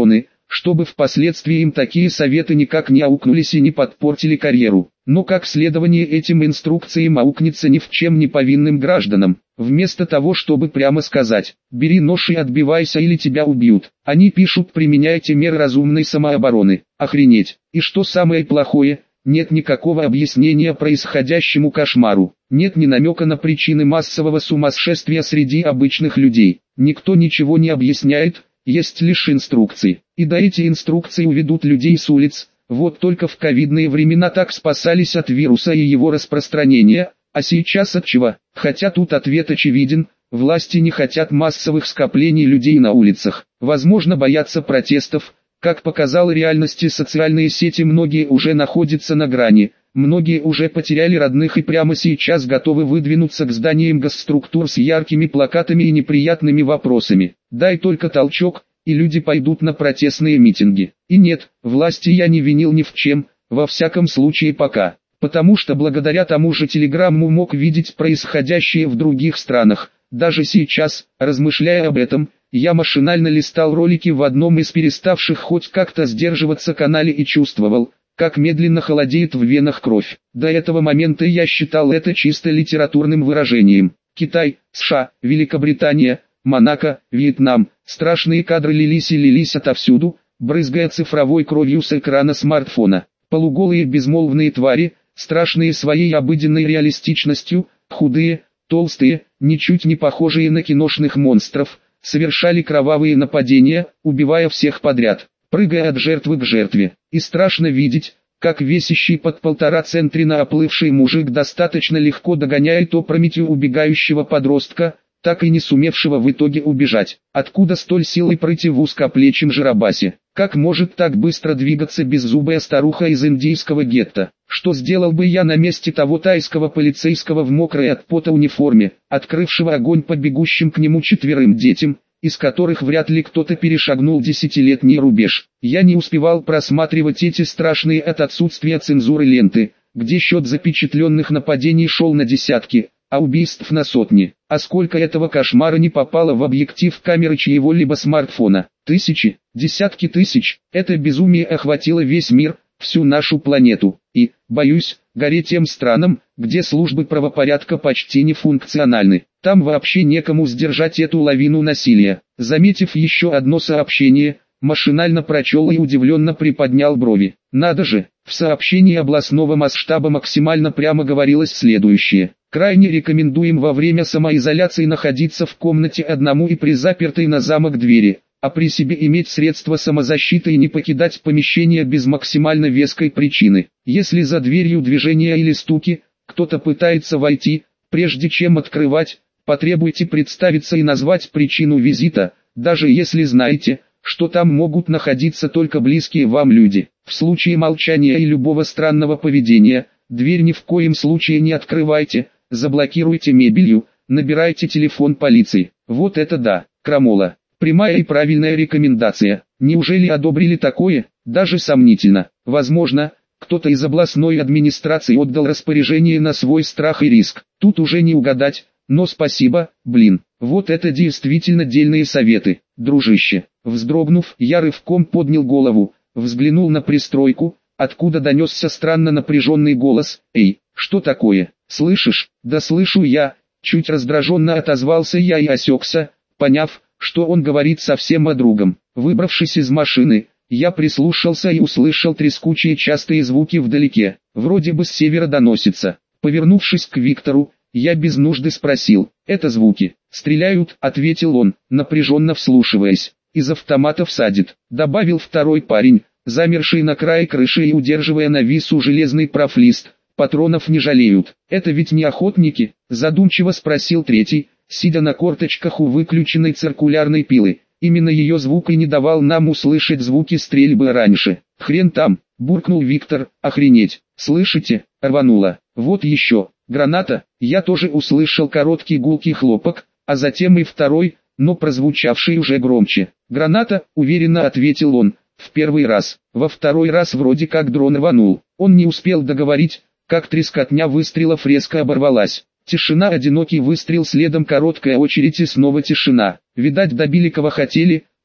чтобы впоследствии им такие советы никак не аукнулись и не подпортили карьеру. Но как следование этим инструкциям аукнется ни в чем не повинным гражданам, вместо того чтобы прямо сказать «бери нож и отбивайся или тебя убьют», они пишут «применяйте меры разумной самообороны». Охренеть! И что самое плохое, нет никакого объяснения происходящему кошмару, нет ни намека на причины массового сумасшествия среди обычных людей, никто ничего не объясняет, есть лишь инструкции. И да, эти инструкции уведут людей с улиц. Вот только в ковидные времена так спасались от вируса и его распространения, а сейчас от чего? Хотя тут ответ очевиден, власти не хотят массовых скоплений людей на улицах, возможно боятся протестов, как показала реальность социальные сети, многие уже находятся на грани, многие уже потеряли родных и прямо сейчас готовы выдвинуться к зданиям госструктур с яркими плакатами и неприятными вопросами. Дай только толчок, и люди пойдут на протестные митинги. И нет, власти я не винил ни в чем, во всяком случае пока. Потому что благодаря тому же телеграмму мог видеть происходящее в других странах. Даже сейчас, размышляя об этом, я машинально листал ролики в одном из переставших хоть как-то сдерживаться канале и чувствовал, как медленно холодеет в венах кровь. До этого момента я считал это чисто литературным выражением. Китай, США, Великобритания, Монако, Вьетнам. Страшные кадры лились и лились отовсюду, брызгая цифровой кровью с экрана смартфона. Полуголые безмолвные твари, страшные своей обыденной реалистичностью, худые, толстые, ничуть не похожие на киношных монстров, совершали кровавые нападения, убивая всех подряд, прыгая от жертвы к жертве. И страшно видеть, как весящий под 1,5 центнера оплывший мужик достаточно легко догоняет опрометью убегающего подростка, так и не сумевшего в итоге убежать. Откуда столь силой пройти в узкоплечем жиробасе? Как может так быстро двигаться беззубая старуха из индийского гетто? Что сделал бы я на месте того тайского полицейского в мокрой от пота униформе, открывшего огонь по бегущим к нему 4 детям, из которых вряд ли кто-то перешагнул 10-летний рубеж? Я не успевал просматривать эти страшные от отсутствия цензуры ленты, где счет запечатленных нападений шел на десятки, а убийств на сотни. А сколько этого кошмара не попало в объектив камеры чьего-либо смартфона? Тысячи, десятки тысяч. Это безумие охватило весь мир, всю нашу планету. И, боюсь, горе тем странам, где службы правопорядка почти не функциональны. Там вообще некому сдержать эту лавину насилия. Заметив еще одно сообщение, машинально прочел и удивленно приподнял брови. Надо же, в сообщении областного масштаба максимально прямо говорилось следующее. Крайне рекомендуем во время самоизоляции находиться в комнате одному и при запертой на замок двери, а при себе иметь средства самозащиты и не покидать помещение без максимально веской причины. Если за дверью движения или стуки, кто-то пытается войти, прежде чем открывать, потребуйте представиться и назвать причину визита, даже если знаете, что там могут находиться только близкие вам люди. В случае молчания и любого странного поведения, дверь ни в коем случае не открывайте, заблокируйте мебелью, набирайте телефон полиции. Вот это да, крамола. Прямая и правильная рекомендация. Неужели одобрили такое? Даже сомнительно. Возможно, кто-то из областной администрации отдал распоряжение на свой страх и риск. Тут уже не угадать, но спасибо, блин. Вот это действительно дельные советы, дружище. Вздрогнув, я рывком поднял голову, взглянул на пристройку, откуда донесся странно напряженный голос. «Эй, что такое? Слышишь?» «Да слышу я», чуть раздраженно отозвался я и осекся, поняв, что он говорит совсем о другом. Выбравшись из машины, я прислушался и услышал трескучие частые звуки вдалеке, вроде бы с севера доносится. Повернувшись к Виктору, я без нужды спросил: «Это звуки?» «Стреляют», — ответил он, напряженно вслушиваясь. «Из автоматов садит», — добавил второй парень, замерший на крае крыши и удерживая на весу железный профлист. «Патронов не жалеют». «Это ведь не охотники?» — задумчиво спросил третий, сидя на корточках у выключенной циркулярной пилы. Именно ее звук и не давал нам услышать звуки стрельбы раньше. «Хрен там», — буркнул Виктор. «Охренеть, слышите?» — рвануло. «Вот еще, граната». Я тоже услышал короткий гулкий хлопок, а затем и второй, но прозвучавший уже громче. «Граната», — уверенно ответил он, — «в первый раз». Во второй раз вроде как дрон рванул. Он не успел договорить, как трескотня выстрелов резко оборвалась. Тишина, одинокий выстрел, следом короткая очередь и снова тишина. «Видать, добили кого хотели», —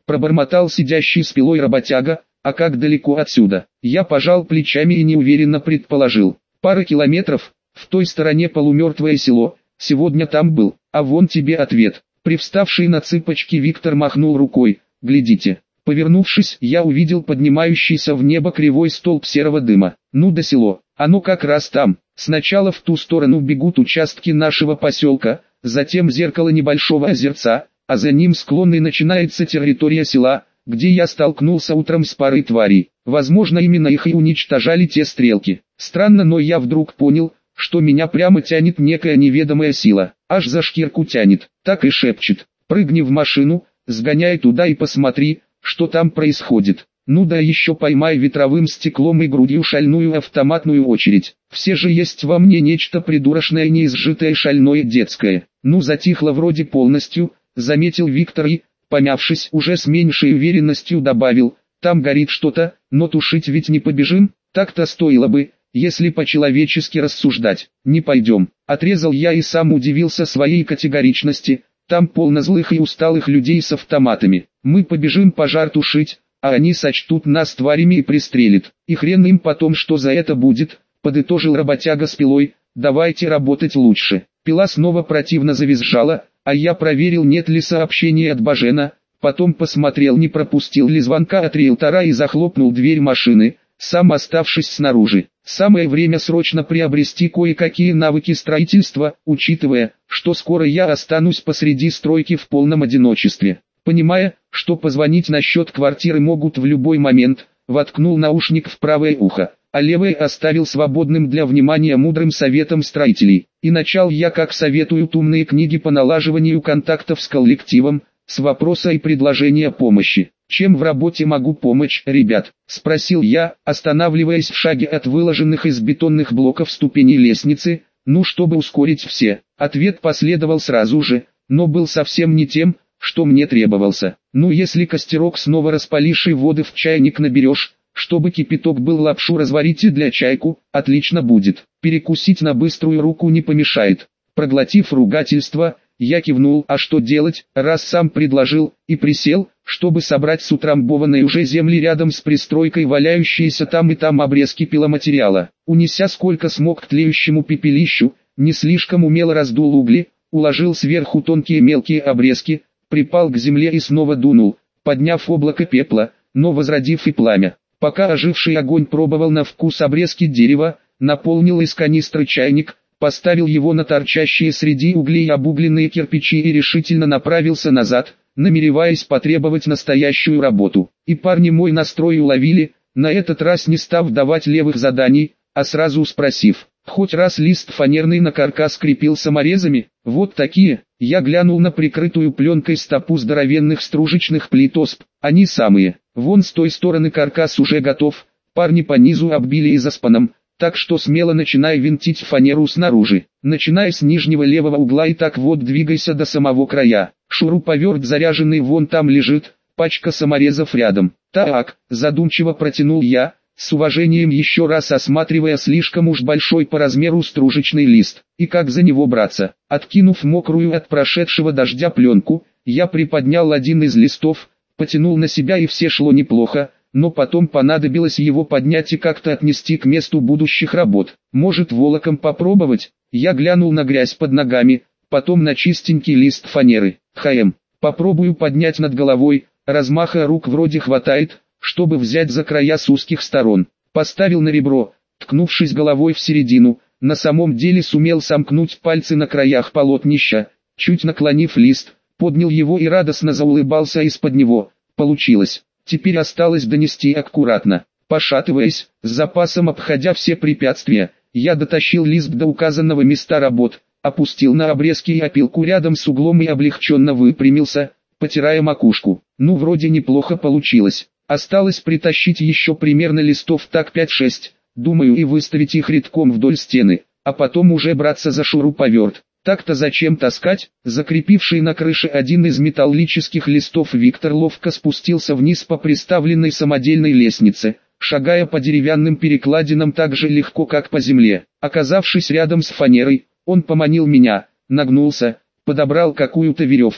пробормотал сидящий с пилой работяга, а как далеко отсюда? Я пожал плечами и неуверенно предположил. Пара километров, в той стороне полумертвое село, сегодня там был, а вон тебе ответ. Привставший на цыпочки Виктор махнул рукой, глядите. Повернувшись, я увидел поднимающийся в небо кривой столб серого дыма. Ну да село, оно как раз там. Сначала в ту сторону бегут участки нашего поселка, затем зеркало небольшого озерца, а за ним склон и начинается территория села, где я столкнулся утром с парой тварей. Возможно, именно их и уничтожали те стрелки. Странно, но я вдруг понял, что меня прямо тянет некая неведомая сила, аж за шкирку тянет, так и шепчет: прыгни в машину, сгоняй туда и посмотри, что там происходит. Ну да еще поймай ветровым стеклом и грудью шальную автоматную очередь. Все же есть во мне нечто придурочное, неизжитое, шальное, детское. Ну затихло вроде полностью, заметил Виктор и, помявшись, уже с меньшей уверенностью добавил: там горит что-то, но тушить ведь не побежим, так-то стоило бы, если по-человечески рассуждать. Не пойдем, отрезал я и сам удивился своей категоричности. Там полно злых и усталых людей с автоматами. Мы побежим пожар тушить, а они сочтут нас тварями и пристрелят. И хрен им потом, что за это будет, подытожил работяга с пилой. Давайте работать лучше. Пила снова противно завизжала, а я проверил, нет ли сообщения от Бажена, потом посмотрел, не пропустил ли звонка от риэлтора и захлопнул дверь машины, сам оставшись снаружи. Самое время срочно приобрести кое-какие навыки строительства, учитывая, что скоро я останусь посреди стройки в полном одиночестве. Понимая, что позвонить насчет квартиры могут в любой момент, воткнул наушник в правое ухо, а левое оставил свободным для внимания мудрым советом строителей. И начал я, как советуют умные книги по налаживанию контактов с коллективом, с вопроса и предложения помощи. «Чем в работе могу помочь, ребят?» – спросил я, останавливаясь в шаге от выложенных из бетонных блоков ступеней лестницы, ну чтобы ускорить все. Ответ последовал сразу же, но был совсем не тем, что мне требовался. Ну если костерок снова распалишь и воды в чайник наберешь, чтобы кипяток был, лапшу разварите для чайку, отлично будет. Перекусить на быструю руку не помешает. Проглотив ругательство, я кивнул, а что делать, раз сам предложил, и присел, чтобы собрать с утрамбованной уже земли рядом с пристройкой валяющиеся там и там обрезки пиломатериала. Унеся сколько смог к тлеющему пепелищу, не слишком умело раздул угли, уложил сверху тонкие мелкие обрезки, припал к земле и снова дунул, подняв облако пепла, но возродив и пламя. Пока оживший огонь пробовал на вкус обрезки дерева, наполнил из канистры чайник, поставил его на торчащие среди углей обугленные кирпичи и решительно направился назад, намереваясь потребовать настоящую работу. И парни мой настрой уловили, на этот раз не став давать левых заданий, а сразу спросив: хоть раз лист фанерный на каркас крепил саморезами? Вот такие. Я глянул на прикрытую пленкой стопу здоровенных стружечных плит осп. Они самые. Вон с той стороны каркас уже готов. Парни по низу оббили изоспаном, так что смело начинай винтить фанеру снаружи. Начиная с нижнего левого угла и так вот двигайся до самого края. Шуруповерт заряженный вон там лежит, пачка саморезов рядом. Так, задумчиво протянул я, с уважением еще раз осматривая слишком уж большой по размеру стружечный лист. И как за него браться? Откинув мокрую от прошедшего дождя пленку, я приподнял один из листов, потянул на себя и все шло неплохо, но потом понадобилось его поднять и как-то отнести к месту будущих работ. Может, волоком попробовать? Я глянул на грязь под ногами, потом на чистенький лист фанеры. Попробую поднять над головой, размаха рук вроде хватает, чтобы взять за края с узких сторон. Поставил на ребро, ткнувшись головой в середину, на самом деле сумел сомкнуть пальцы на краях полотнища, чуть наклонив лист, поднял его и радостно заулыбался из-под него. Получилось. Теперь осталось донести аккуратно. Пошатываясь, с запасом обходя все препятствия, я дотащил лист до указанного места работ, опустил на обрезки и опилку рядом с углом и облегченно выпрямился, потирая макушку. Ну вроде неплохо получилось. Осталось притащить еще примерно листов так 5-6, думаю, и выставить их рядком вдоль стены, а потом уже браться за шуруповерт. Так-то зачем таскать? Закрепивший на крыше один из металлических листов Виктор ловко спустился вниз по приставленной самодельной лестнице, шагая по деревянным перекладинам так же легко, как по земле. Оказавшись рядом с фанерой, он поманил меня, нагнулся, подобрал какую-то веревку.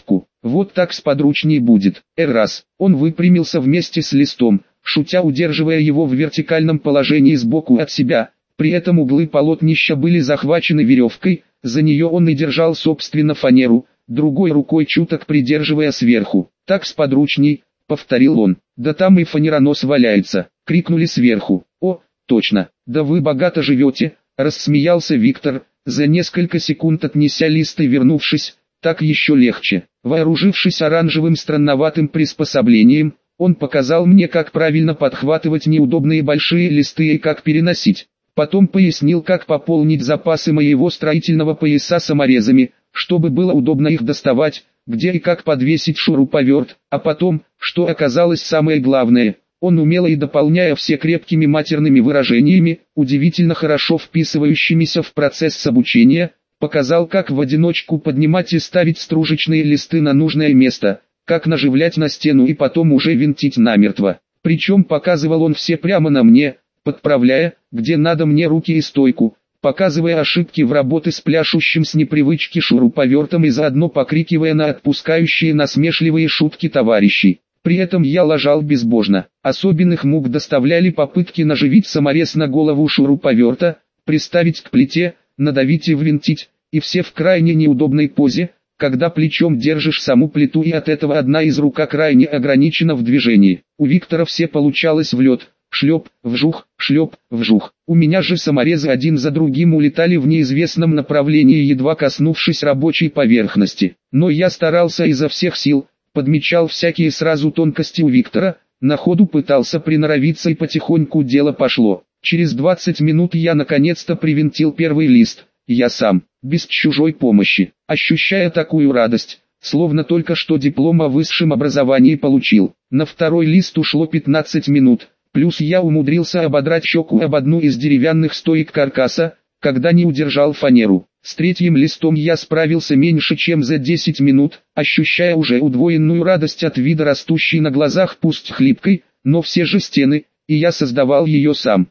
Вот так сподручней будет. Раз. Он выпрямился вместе с листом, шутя удерживая его в вертикальном положении сбоку от себя. При этом углы полотнища были захвачены веревкой, за нее он и держал собственно фанеру, другой рукой чуток придерживая сверху. «Так сподручней», — повторил он. «Да там и фанеронос валяется», — крикнули сверху. «О, точно, да вы богато живете», — рассмеялся Виктор, за несколько секунд отнеся лист и вернувшись. «Так еще легче». Вооружившись оранжевым странноватым приспособлением, он показал мне, как правильно подхватывать неудобные большие листы и как переносить. Потом пояснил, как пополнить запасы моего строительного пояса саморезами, чтобы было удобно их доставать, где и как подвесить шуруповерт, а потом, что оказалось самое главное, он умело и дополняя все крепкими матерными выражениями, удивительно хорошо вписывающимися в процесс обучения, показал, как в одиночку поднимать и ставить стружечные листы на нужное место, как наживлять на стену и потом уже винтить намертво. Причем показывал он все прямо на мне, подправляя, где надо мне руки и стойку, показывая ошибки в работе с пляшущим с непривычки шуруповертом и заодно покрикивая на отпускающие насмешливые шутки товарищей. При этом я лажал безбожно. Особенных мук доставляли попытки наживить саморез на голову шуруповерта, приставить к плите, надавить и ввинтить, и все в крайне неудобной позе, когда плечом держишь саму плиту и от этого одна из рук крайне ограничена в движении. У Виктора все получалось в лед. Шлеп, вжух, шлеп, вжух. У меня же саморезы один за другим улетали в неизвестном направлении, едва коснувшись рабочей поверхности. Но я старался изо всех сил, подмечал всякие сразу тонкости у Виктора, на ходу пытался приноровиться и потихоньку дело пошло. Через 20 минут я наконец-то привинтил первый лист, я сам, без чужой помощи, ощущая такую радость, словно только что диплом о высшем образовании получил. На второй лист ушло 15 минут. Плюс я умудрился ободрать щеку об одну из деревянных стоек каркаса, когда не удержал фанеру. С третьим листом я справился меньше чем за 10 минут, ощущая уже удвоенную радость от вида растущей на глазах пусть хлипкой, но все же стены, и я создавал ее сам.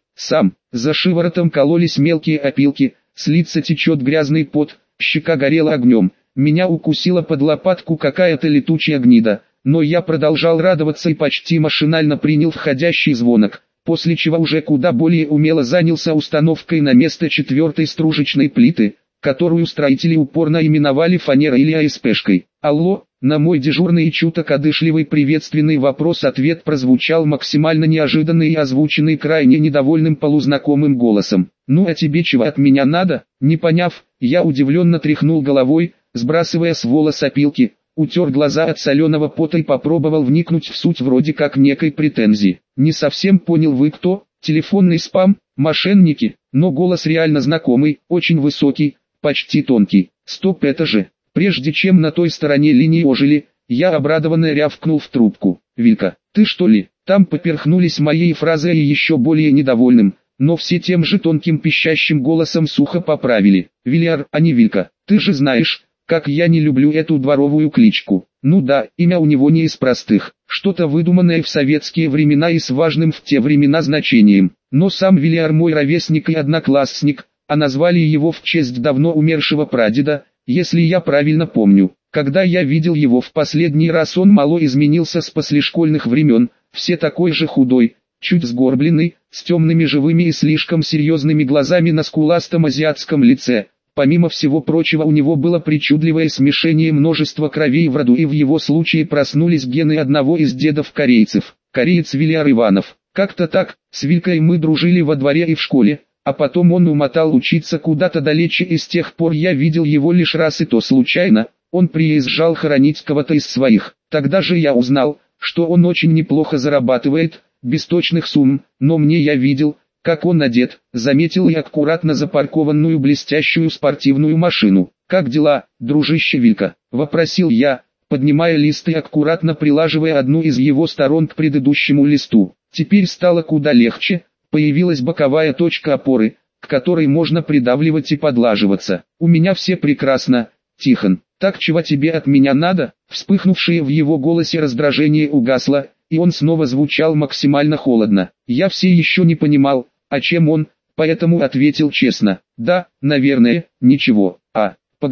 За шиворотом кололись мелкие опилки, с лица течет грязный пот, щека горела огнем, меня укусила под лопатку какая-то летучая гнида. Но я продолжал радоваться и почти машинально принял входящий звонок, после чего уже куда более умело занялся установкой на место четвертой стружечной плиты, которую строители упорно именовали фанерой или АСПшкой. «Алло», на мой дежурный и чуток одышливый приветственный вопрос-ответ прозвучал максимально неожиданный и озвученный крайне недовольным полузнакомым голосом. «Ну а тебе чего от меня надо?» Не поняв, я удивленно тряхнул головой, сбрасывая с волос опилки. Утер глаза от соленого пота и попробовал вникнуть в суть вроде как некой претензии. Не совсем понял, вы кто? Телефонный спам? Мошенники? Но голос реально знакомый, очень высокий, почти тонкий. Стоп, это же. Прежде чем на той стороне линии ожили, я обрадованно рявкнул в трубку. «Вилька, ты что ли?» Там поперхнулись моей фразой и еще более недовольным, но все тем же тонким пищащим голосом сухо поправили. «Вильяр, а не Вилька, ты же знаешь, как я не люблю эту дворовую кличку». Ну да, имя у него не из простых, что-то выдуманное в советские времена и с важным в те времена значением. Но сам Вильяр мой ровесник и одноклассник, а назвали его в честь давно умершего прадеда, если я правильно помню. Когда я видел его в последний раз, он мало изменился с послешкольных времен, все такой же худой, чуть сгорбленный, с темными живыми и слишком серьезными глазами на скуластом азиатском лице. Помимо всего прочего, у него было причудливое смешение множества кровей в роду, и в его случае проснулись гены одного из дедов-корейцев, кореец Вильяр Иванов. Как-то так, с Вилькой мы дружили во дворе и в школе, а потом он умотал учиться куда-то далече, и с тех пор я видел его лишь раз, и то случайно. Он приезжал хоронить кого-то из своих. Тогда же я узнал, что он очень неплохо зарабатывает, без точных сумм, но мне я видел, как он одет, заметил и аккуратно запаркованную блестящую спортивную машину. «Как дела, дружище Вилька?» – вопросил я, поднимая лист и аккуратно прилаживая одну из его сторон к предыдущему листу. Теперь стало куда легче, появилась боковая точка опоры, к которой можно придавливать и подлаживаться. «У меня все прекрасно, Тихон. Так чего тебе от меня надо?» Вспыхнувшее в его голосе раздражение угасло, и он снова звучал максимально холодно. Я все еще не понимал, о чем он, поэтому ответил честно. «Да, наверное, ничего. Погоди,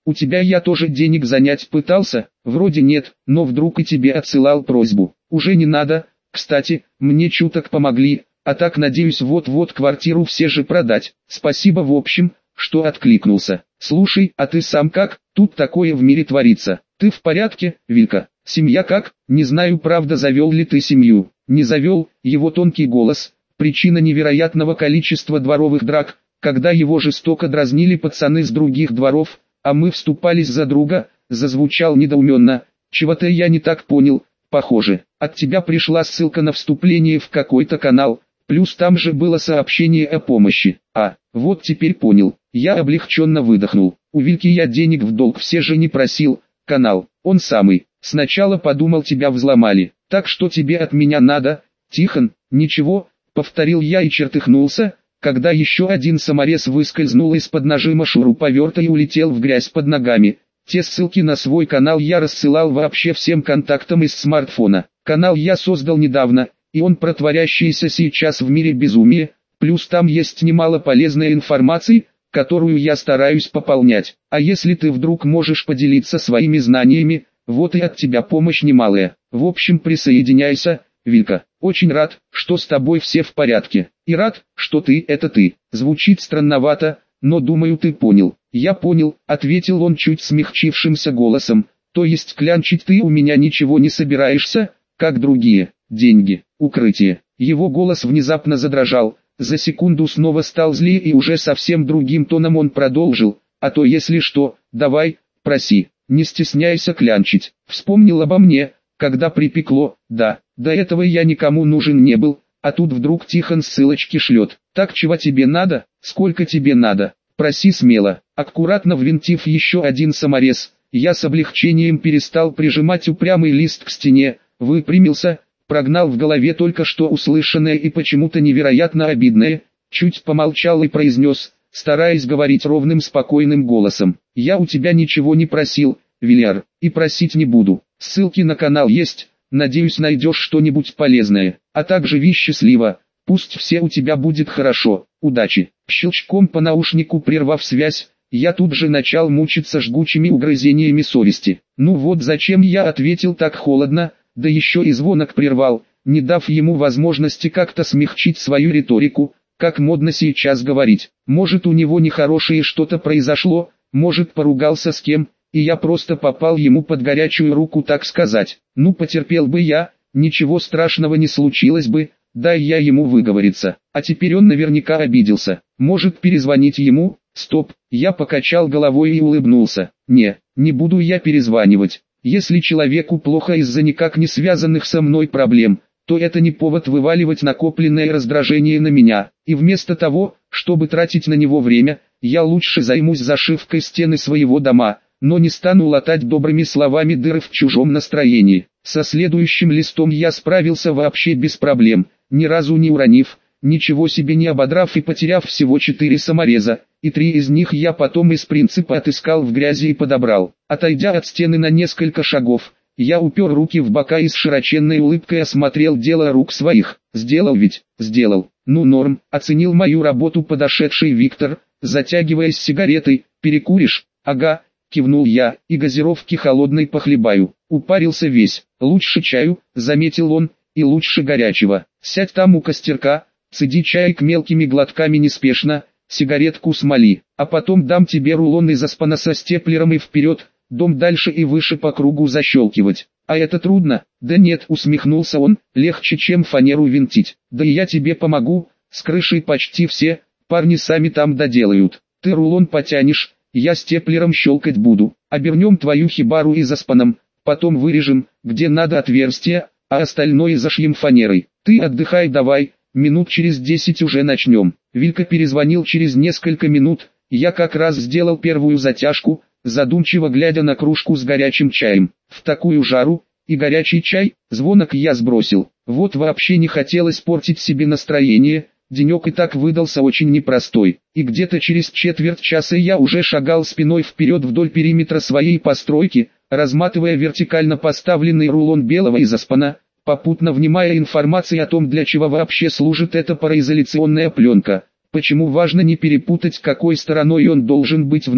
У тебя я тоже денег занять пытался? Вроде нет, но вдруг и тебе отсылал просьбу. Уже не надо, кстати, мне чуток помогли, а так надеюсь вот-вот квартиру все же продать. Спасибо в общем, что откликнулся. Слушай, а ты сам как? Тут такое в мире творится. Ты в порядке, Вилька? Семья как? Не знаю, правда, завел ли ты семью. Не завел, его тонкий голос, причина невероятного количества дворовых драк, когда его жестоко дразнили пацаны с других дворов, а мы вступались за друга, зазвучал недоуменно. Чего-то я не так понял, похоже, от тебя пришла ссылка на вступление в какой-то канал, плюс там же было сообщение о помощи. А, вот теперь понял, я облегченно выдохнул. У Вильки я денег в долг все же не просил, канал, он самый. Сначала подумал, тебя взломали. Так что тебе от меня надо, Тихон? Ничего, повторил я и чертыхнулся, когда еще один саморез выскользнул из-под нажима шуруповерта и улетел в грязь под ногами. Те ссылки на свой канал я рассылал вообще всем контактам из смартфона. Канал я создал недавно, и он про творящееся сейчас в мире безумие, плюс там есть немало полезной информации, которую я стараюсь пополнять. А если ты вдруг можешь поделиться своими знаниями, вот и от тебя помощь немалая. В общем, присоединяйся, Вилька. Очень рад, что с тобой все в порядке. И рад, что ты — это ты. Звучит странновато, но думаю, ты понял. Я понял, ответил он чуть смягчившимся голосом. То есть клянчить ты у меня ничего не собираешься, как другие. Деньги, укрытие. Его голос внезапно задрожал. За секунду снова стал злее и уже совсем другим тоном он продолжил. А то если что, давай, проси. Не стесняйся клянчить. Вспомнил обо мне, когда припекло. Да, до этого я никому нужен не был, а тут вдруг Тихон ссылочки шлет. Так чего тебе надо? Сколько тебе надо? Проси смело. Аккуратно ввинтив еще один саморез, я с облегчением перестал прижимать упрямый лист к стене, выпрямился, прогнал в голове только что услышанное и почему-то невероятно обидное, чуть помолчал и произнес, стараясь говорить ровным спокойным голосом. Я у тебя ничего не просил, Вильяр, и просить не буду. Ссылки на канал есть, надеюсь найдешь что-нибудь полезное, а также живи счастливо, пусть все у тебя будет хорошо, удачи. Щелчком по наушнику прервав связь, я тут же начал мучиться жгучими угрызениями совести. Ну вот зачем я ответил так холодно, да еще и звонок прервал, не дав ему возможности как-то смягчить свою риторику, как модно сейчас говорить. Может, у него нехорошее что-то произошло, может, поругался с кем, и я просто попал ему под горячую руку, так сказать. Ну потерпел бы я, ничего страшного не случилось бы, дай я ему выговориться. А теперь он наверняка обиделся. Может, перезвонить ему? Стоп, я покачал головой и улыбнулся. Не буду я перезванивать. Если человеку плохо из-за никак не связанных со мной проблем, то это не повод вываливать накопленное раздражение на меня. И вместо того, чтобы тратить на него время, я лучше займусь зашивкой стены своего дома, но не стану латать добрыми словами дыры в чужом настроении. Со следующим листом я справился вообще без проблем, ни разу не уронив, ничего себе не ободрав и потеряв всего 4 самореза, и 3 из них я потом из принципа отыскал в грязи и подобрал. Отойдя от стены на несколько шагов, я упер руки в бока и с широченной улыбкой осмотрел дело рук своих. Сделал ведь, сделал. Ну норм, оценил мою работу подошедший Виктор, затягиваясь сигаретой. Перекуришь? Ага, кивнул я, и газировки холодной похлебаю. Упарился весь. Лучше чаю, заметил он, и лучше горячего. Сядь там у костерка, цеди чай мелкими глотками неспешно, сигаретку смоли, а потом дам тебе рулон из аспана со степлером и вперед, дом дальше и выше по кругу защелкивать. А это трудно? Да нет, усмехнулся он, легче, чем фанеру винтить. Да и я тебе помогу, с крышей почти все, парни сами там доделают. Ты рулон потянешь, я степлером щелкать буду. Обернем твою хибару изоспаном, потом вырежем, где надо отверстия, а остальное зашьем фанерой. Ты отдыхай давай, минут через 10 уже начнем. Вилька перезвонил через несколько минут, я как раз сделал первую затяжку, задумчиво глядя на кружку с горячим чаем. В такую жару, и горячий чай, звонок я сбросил. Вот вообще не хотелось портить себе настроение, денек и так выдался очень непростой. И где-то через четверть часа я уже шагал спиной вперед вдоль периметра своей постройки, разматывая вертикально поставленный рулон белого изоспана, попутно внимая информации о том, для чего вообще служит эта пароизоляционная пленка. Почему важно не перепутать, какой стороной он должен быть внутрь,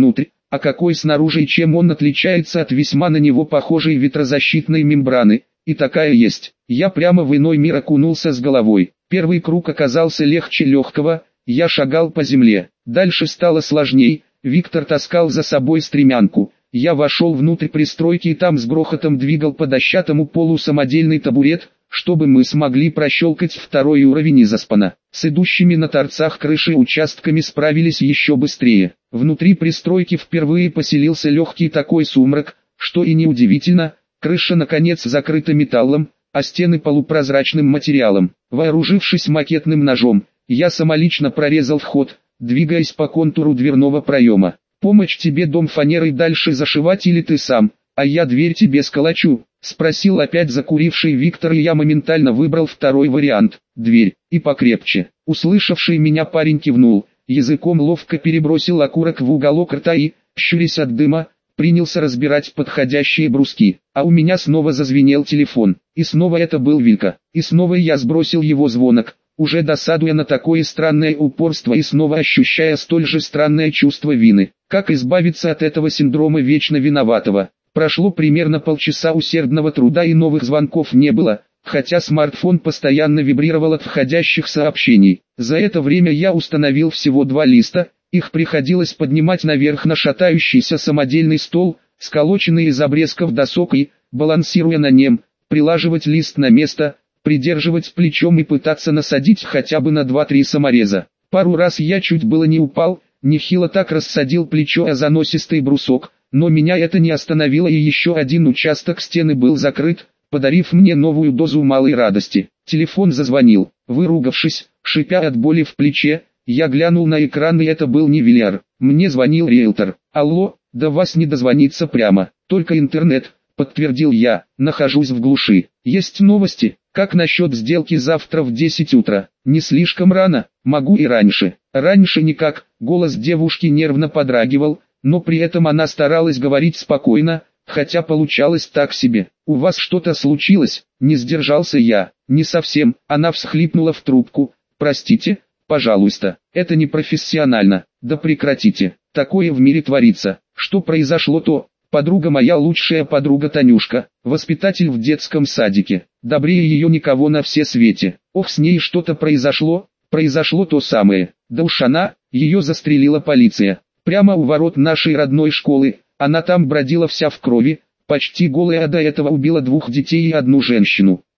а какой снаружи и чем он отличается от весьма на него похожей ветрозащитной мембраны, и такая есть. Я прямо в иной мир окунулся с головой. Первый круг оказался легче легкого, я шагал по земле. Дальше стало сложней, Виктор таскал за собой стремянку. Я вошел внутрь пристройки и там с грохотом двигал по дощатому полу самодельный табурет, чтобы мы смогли прощелкать второй уровень из Аспана. С идущими на торцах крыши участками справились еще быстрее. Внутри пристройки впервые поселился легкий такой сумрак, что и неудивительно, крыша наконец закрыта металлом, а стены полупрозрачным материалом. Вооружившись макетным ножом, я самолично прорезал вход, двигаясь по контуру дверного проема. «Помочь тебе дом фанерой дальше зашивать или ты сам, а я дверь тебе сколочу?» — спросил опять закуривший Виктор, и я моментально выбрал второй вариант — дверь, и покрепче. Услышавший меня парень кивнул, языком ловко перебросил окурок в уголок рта и, щурясь от дыма, принялся разбирать подходящие бруски. А у меня снова зазвенел телефон, и снова это был Вилька, и снова я сбросил его звонок, уже досадуя на такое странное упорство и снова ощущая столь же странное чувство вины. Как избавиться от этого синдрома вечно виноватого? Прошло примерно полчаса усердного труда и новых звонков не было, хотя смартфон постоянно вибрировал от входящих сообщений. За это время я установил всего 2 листа, их приходилось поднимать наверх на шатающийся самодельный стол, сколоченный из обрезков досок и, балансируя на нем, прилаживать лист на место, придерживать плечом и пытаться насадить хотя бы на 2-3 самореза. Пару раз я чуть было не упал, нехило так рассадил плечо о заносистый брусок, но меня это не остановило, и еще один участок стены был закрыт, подарив мне новую дозу малой радости. Телефон зазвонил. Выругавшись, шипя от боли в плече, я глянул на экран, и это был не Вильяр. Мне звонил риэлтор. «Алло, до вас не дозвониться прямо, только интернет», — подтвердил я. «Нахожусь в глуши. Есть новости? Как насчет сделки завтра в 10 утра? Не слишком рано? Могу и раньше». «Раньше никак», — голос девушки нервно подрагивал, но при этом она старалась говорить спокойно, хотя получалось так себе. «У вас что-то случилось?» — не сдержался я. «Не совсем», — она всхлипнула в трубку. «Простите, пожалуйста, это непрофессионально». «Да прекратите, такое в мире творится». «Что произошло-то?» «Подруга моя, лучшая подруга Танюшка, воспитатель в детском садике. Добрее ее никого на все свете. Ох, с ней что-то произошло». «Произошло то самое. Да уж она, ее застрелила полиция. Прямо у ворот нашей родной школы. Она там бродила вся в крови, почти голая, а до этого убила 2 детей и 1 женщину.